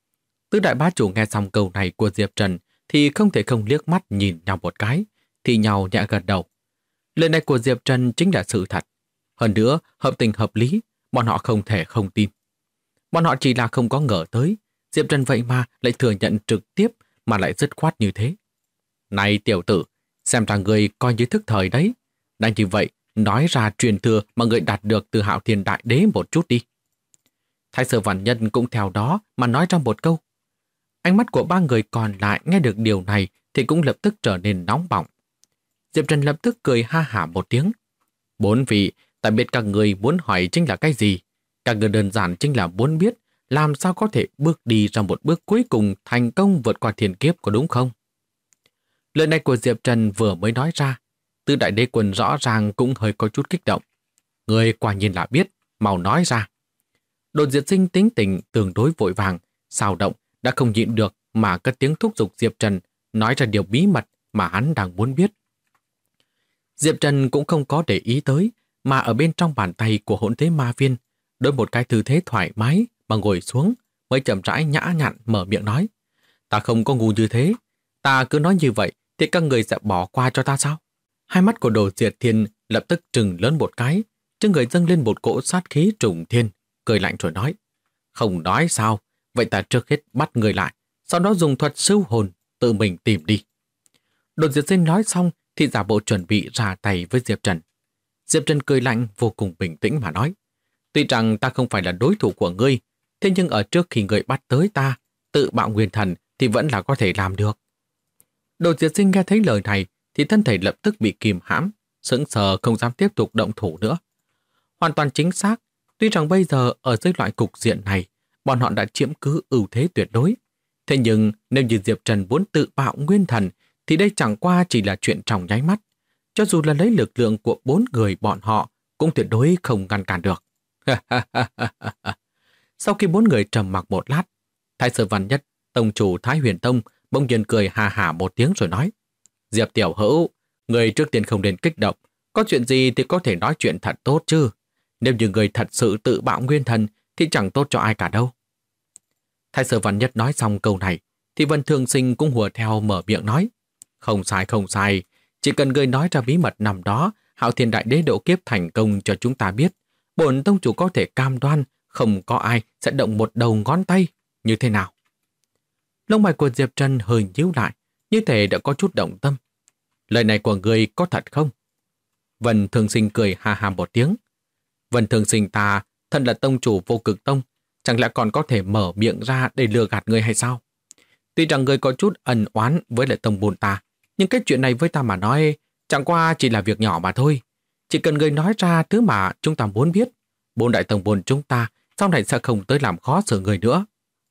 Tứ đại bá chủ nghe xong câu này của Diệp Trần thì không thể không liếc mắt nhìn nhau một cái, thì nhau nhẹ gật đầu. Lời này của Diệp Trần chính là sự thật. Hơn nữa, hợp tình hợp lý, bọn họ không thể không tin. Bọn họ chỉ là không có ngờ tới, Diệp Trần vậy mà lại thừa nhận trực tiếp mà lại dứt khoát như thế. Này tiểu tử, xem ra người coi như thức thời đấy. Đang như vậy, nói ra truyền thừa mà người đạt được từ Hạo Thiên Đại Đế một chút đi. Thái Sở Văn Nhân cũng theo đó mà nói ra một câu. Ánh mắt của 3 người còn lại nghe được điều này thì cũng lập tức trở nên nóng bỏng. Diệp Trần lập tức cười ha hả một tiếng. 4 vị, ta biết các người muốn hỏi chính là cái gì. Các người đơn giản chính là muốn biết làm sao có thể bước đi ra một bước cuối cùng thành công vượt qua thiên kiếp, có đúng không? Lời này của Diệp Trần vừa mới nói ra, Tứ Đại Đế Quân rõ ràng cũng hơi có chút kích động. Người quả nhiên là biết, mau nói ra. Đồ Diệt Sinh tính tình tương đối vội vàng, xào động đã không nhịn được mà cất tiếng thúc giục Diệp Trần nói ra điều bí mật mà hắn đang muốn biết. Diệp Trần cũng không có để ý tới, mà ở bên trong bàn tay của hỗn thế ma viên, đối một cái tư thế thoải mái mà ngồi xuống, mới chậm rãi nhã nhặn mở miệng nói. Ta không có ngu như thế, ta cứ nói như vậy thì các người sẽ bỏ qua cho ta sao? Hai mắt của Đồ Diệt Thiên lập tức trừng lớn một cái, trên người dâng lên một cỗ sát khí trùng thiên, cười lạnh rồi nói. Không nói sao, vậy ta trước hết bắt người lại, sau đó dùng thuật siêu hồn, tự mình tìm đi. Đồ Diệt Sinh nói xong thì giả bộ chuẩn bị ra tay với Diệp Trần. Diệp Trần cười lạnh vô cùng bình tĩnh mà nói. Tuy rằng ta không phải là đối thủ của ngươi, thế nhưng ở trước khi ngươi bắt tới ta, tự bạo nguyên thần thì vẫn là có thể làm được. Đồ Diệt Sinh nghe thấy lời này thì thân thể lập tức bị kìm hãm, sững sờ không dám tiếp tục động thủ nữa. Hoàn toàn chính xác, tuy rằng bây giờ ở dưới loại cục diện này, bọn họ đã chiếm cứ ưu thế tuyệt đối. Thế nhưng nếu như Diệp Trần muốn tự bạo nguyên thần thì đây chẳng qua chỉ là chuyện trong nháy mắt. Cho dù là lấy lực lượng của 4 người bọn họ cũng tuyệt đối không ngăn cản được. Sau khi 4 người trầm mặc một lát, Thái Sở Văn Nhất, tông chủ Thái Huyền Tông bỗng nhiên cười hà hả một tiếng rồi nói. Diệp Tiểu Hữu, người trước tiên không nên kích động. Có chuyện gì thì có thể nói chuyện thật tốt chứ. Nếu như người thật sự tự bạo nguyên thần thì chẳng tốt cho ai cả đâu. Thái Sở Văn Nhất nói xong câu này thì Vân Thường Sinh cũng hùa theo mở miệng nói. Không sai, không sai. Chỉ cần người nói ra bí mật năm đó Hạo Thiên Đại Đế độ kiếp thành công cho chúng ta biết, bổn tông chủ có thể cam đoan không có ai sẽ động một đầu ngón tay. Như thế nào? Lông mày của Diệp Trần hơi nhíu lại, như thể đã có chút động tâm. Lời này của người có thật không? Vân Thường Sinh cười ha ha một tiếng. Vân Thường Sinh ta thân là tông chủ Vô Cực Tông, chẳng lẽ còn có thể mở miệng ra để lừa gạt người hay sao? Tuy rằng người có chút ân oán với lại tông môn ta, nhưng cái chuyện này với ta mà nói chẳng qua chỉ là việc nhỏ mà thôi. Chỉ cần người nói ra thứ mà chúng ta muốn biết, 4 đại tông môn chúng ta sau này sẽ không tới làm khó xử người nữa.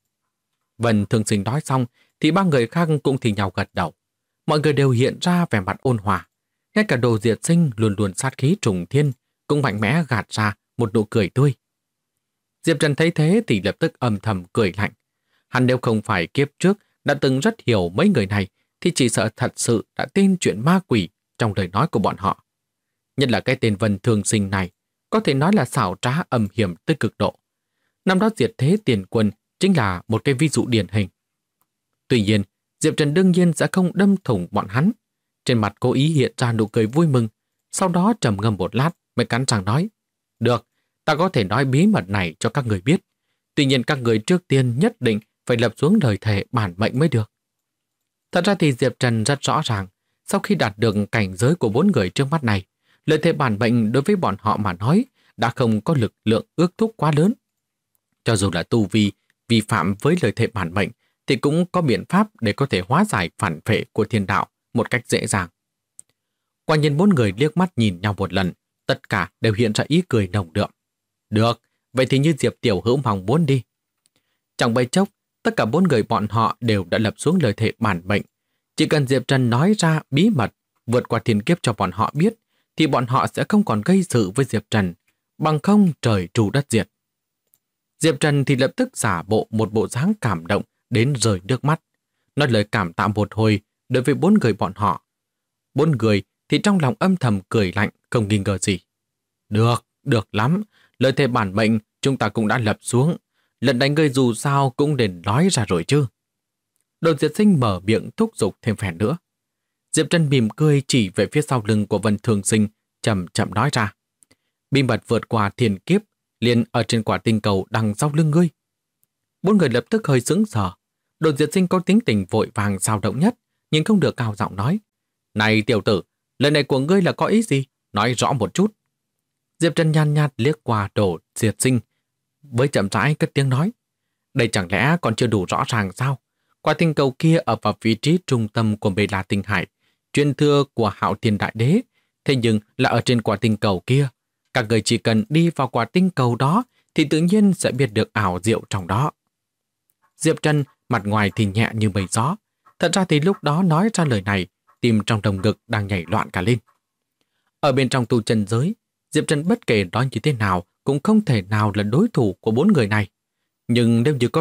Vân Thường Sinh nói xong thì 3 người khác cũng thì nhau gật đầu. Mọi người đều hiện ra vẻ mặt ôn hòa. Ngay cả Đồ Diệt Sinh luôn luôn sát khí trùng thiên cũng mạnh mẽ gạt ra một nụ cười tươi. Diệp Trần thấy thế thì lập tức âm thầm cười lạnh. Hắn nếu không phải kiếp trước đã từng rất hiểu mấy người này thì chỉ sợ thật sự đã tin chuyện ma quỷ trong lời nói của bọn họ. Nhất là cái tên Vân Thường Sinh này có thể nói là xảo trá âm hiểm tới cực độ. Năm đó diệt thế tiền quân chính là một cái ví dụ điển hình. Tuy nhiên, Diệp Trần đương nhiên sẽ không đâm thủng bọn hắn. Trên mặt cố ý hiện ra nụ cười vui mừng, sau đó trầm ngâm một lát mới cắn răng nói. Được, ta có thể nói bí mật này cho các người biết. Tuy nhiên các người trước tiên nhất định phải lập xuống lời thề bản mệnh mới được. Thật ra thì Diệp Trần rất rõ ràng, sau khi đạt được cảnh giới của 4 người trước mắt này, lời thề bản mệnh đối với bọn họ mà nói đã không có lực lượng ước thúc quá lớn. Cho dù là tu vi vi phạm với lời thề bản mệnh thì cũng có biện pháp để có thể hóa giải phản phệ của thiên đạo một cách dễ dàng. Quả nhiên 4 người liếc mắt nhìn nhau một lần, tất cả đều hiện ra ý cười nồng đượm. Được, vậy thì như Diệp Tiểu Hữu mong muốn đi. Trong bấy chốc, tất cả 4 người bọn họ đều đã lập xuống lời thề bản mệnh. Chỉ cần Diệp Trần nói ra bí mật vượt qua thiên kiếp cho bọn họ biết, thì bọn họ sẽ không còn gây sự với Diệp Trần, bằng không trời tru đất diệt. Diệp Trần thì lập tức giả bộ một bộ dáng cảm động đến rơi nước mắt, nói lời cảm tạ một hồi đối với 4 người bọn họ. 4 người thì trong lòng âm thầm cười lạnh, không nghi ngờ gì. Được lắm, lời thề bản mệnh chúng ta cũng đã lập xuống, lần đánh ngươi dù sao cũng nên nói ra rồi chứ. Đồ Diệt Sinh mở miệng thúc giục thêm phen nữa. Diệp Trần mỉm cười chỉ về phía sau lưng của Vân Thường Sinh, chậm chậm nói ra. Bí mật vượt qua thiên kiếp liền ở trên quả tinh cầu đằng sau lưng ngươi. 4 người lập tức hơi sững sờ. Đồ Diệt Sinh có tính tình vội vàng xao động nhất, nhưng không được cao giọng nói. Này tiểu tử, lời này của ngươi là có ý gì? Nói rõ một chút. Diệp Trần nhàn nhạt liếc qua Đồ Diệt Sinh, với chậm rãi cất tiếng nói. Đây chẳng lẽ còn chưa đủ rõ ràng sao? Quả tinh cầu kia ở vào vị trí trung tâm của Bê La Tinh Hải, truyền thừa của Hạo Thiên Đại Đế. Thế nhưng là ở trên quả tinh cầu kia, các người chỉ cần đi vào quả tinh cầu đó thì tự nhiên sẽ biết được ảo diệu trong đó. Diệp Trần mặt ngoài thì nhẹ như mây gió. Thật ra thì lúc đó nói ra lời này, tim trong lồng ngực đang nhảy loạn cả lên. Ở bên trong tu chân giới, Diệp Trần bất kể nói như thế nào cũng không thể nào là đối thủ của 4 người này. Nhưng nếu như có thể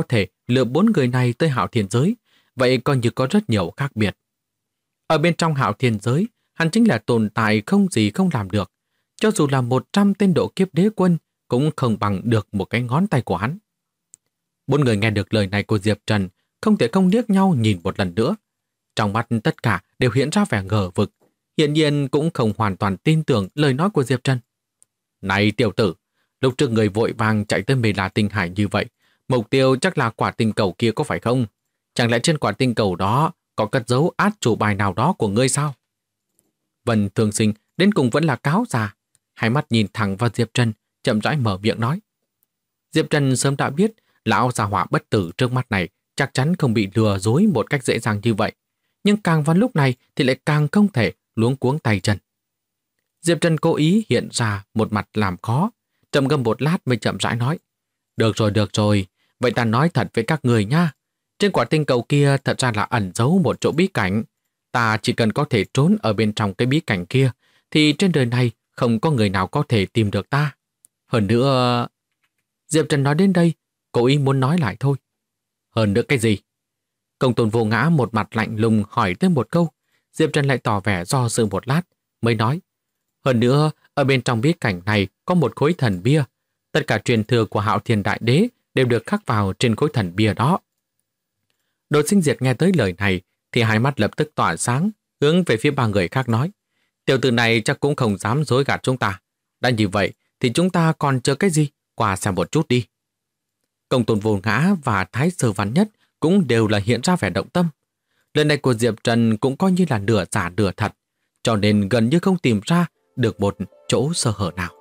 lừa 4 người này tới Hạo Thiên Giới, vậy coi như có rất nhiều khác biệt. Ở bên trong Hạo Thiên Giới, hắn chính là tồn tại không gì không làm được. Cho dù là 100 tên độ kiếp đế quân cũng không bằng được một cái ngón tay của hắn. 4 người nghe được lời này của Diệp Trần không thể không liếc nhau nhìn một lần nữa. Trong mắt tất cả đều hiện ra vẻ ngờ vực, hiển nhiên cũng không hoàn toàn tin tưởng lời nói của Diệp Trần. Này tiểu tử, lúc trước người vội vàng chạy tới Mê La Tinh Hải như vậy, mục tiêu chắc là quả tinh cầu kia có phải không? Chẳng lẽ trên quả tinh cầu đó có cất giấu át chủ bài nào đó của ngươi sao? Vân Thường Sinh đến cùng vẫn là cáo già, hai mắt nhìn thẳng vào Diệp Trần, chậm rãi mở miệng nói. Diệp Trần sớm đã biết lão già hỏa bất tử trước mắt này chắc chắn không bị lừa dối một cách dễ dàng như vậy, nhưng càng vào lúc này thì lại càng không thể luống cuống tay chân. Diệp Trần cố ý hiện ra một mặt làm khó, trầm ngâm một lát mới chậm rãi nói. Được rồi, vậy ta nói thật với các người nha. Trên quả tinh cầu kia thật ra là ẩn giấu một chỗ bí cảnh. Ta chỉ cần có thể trốn ở bên trong cái bí cảnh kia, thì trên đời này không có người nào có thể tìm được ta. Hơn nữa... Diệp Trần nói đến đây, cố ý muốn nói lại thôi. Hơn nữa cái gì? Công Tôn Vô Ngã một mặt lạnh lùng hỏi thêm một câu. Diệp Trần lại tỏ vẻ do dự một lát, mới nói. Hơn nữa, ở bên trong bí cảnh này có một khối thần bia. Tất cả truyền thừa của Hạo Thiên Đại Đế đều được khắc vào trên khối thần bia đó. Đỗ Sinh Diệt nghe tới lời này thì hai mắt lập tức tỏa sáng, hướng về phía ba người khác nói. Tiểu tử này chắc cũng không dám dối gạt chúng ta. Đã như vậy thì chúng ta còn chờ cái gì? Qua xem một chút đi. Công Tôn Vô Ngã và Thái Sơ Văn Nhất cũng đều là hiện ra vẻ động tâm. Lần này của Diệp Trần cũng coi như là nửa giả nửa thật, cho nên gần như không tìm ra được một chỗ sơ hở nào.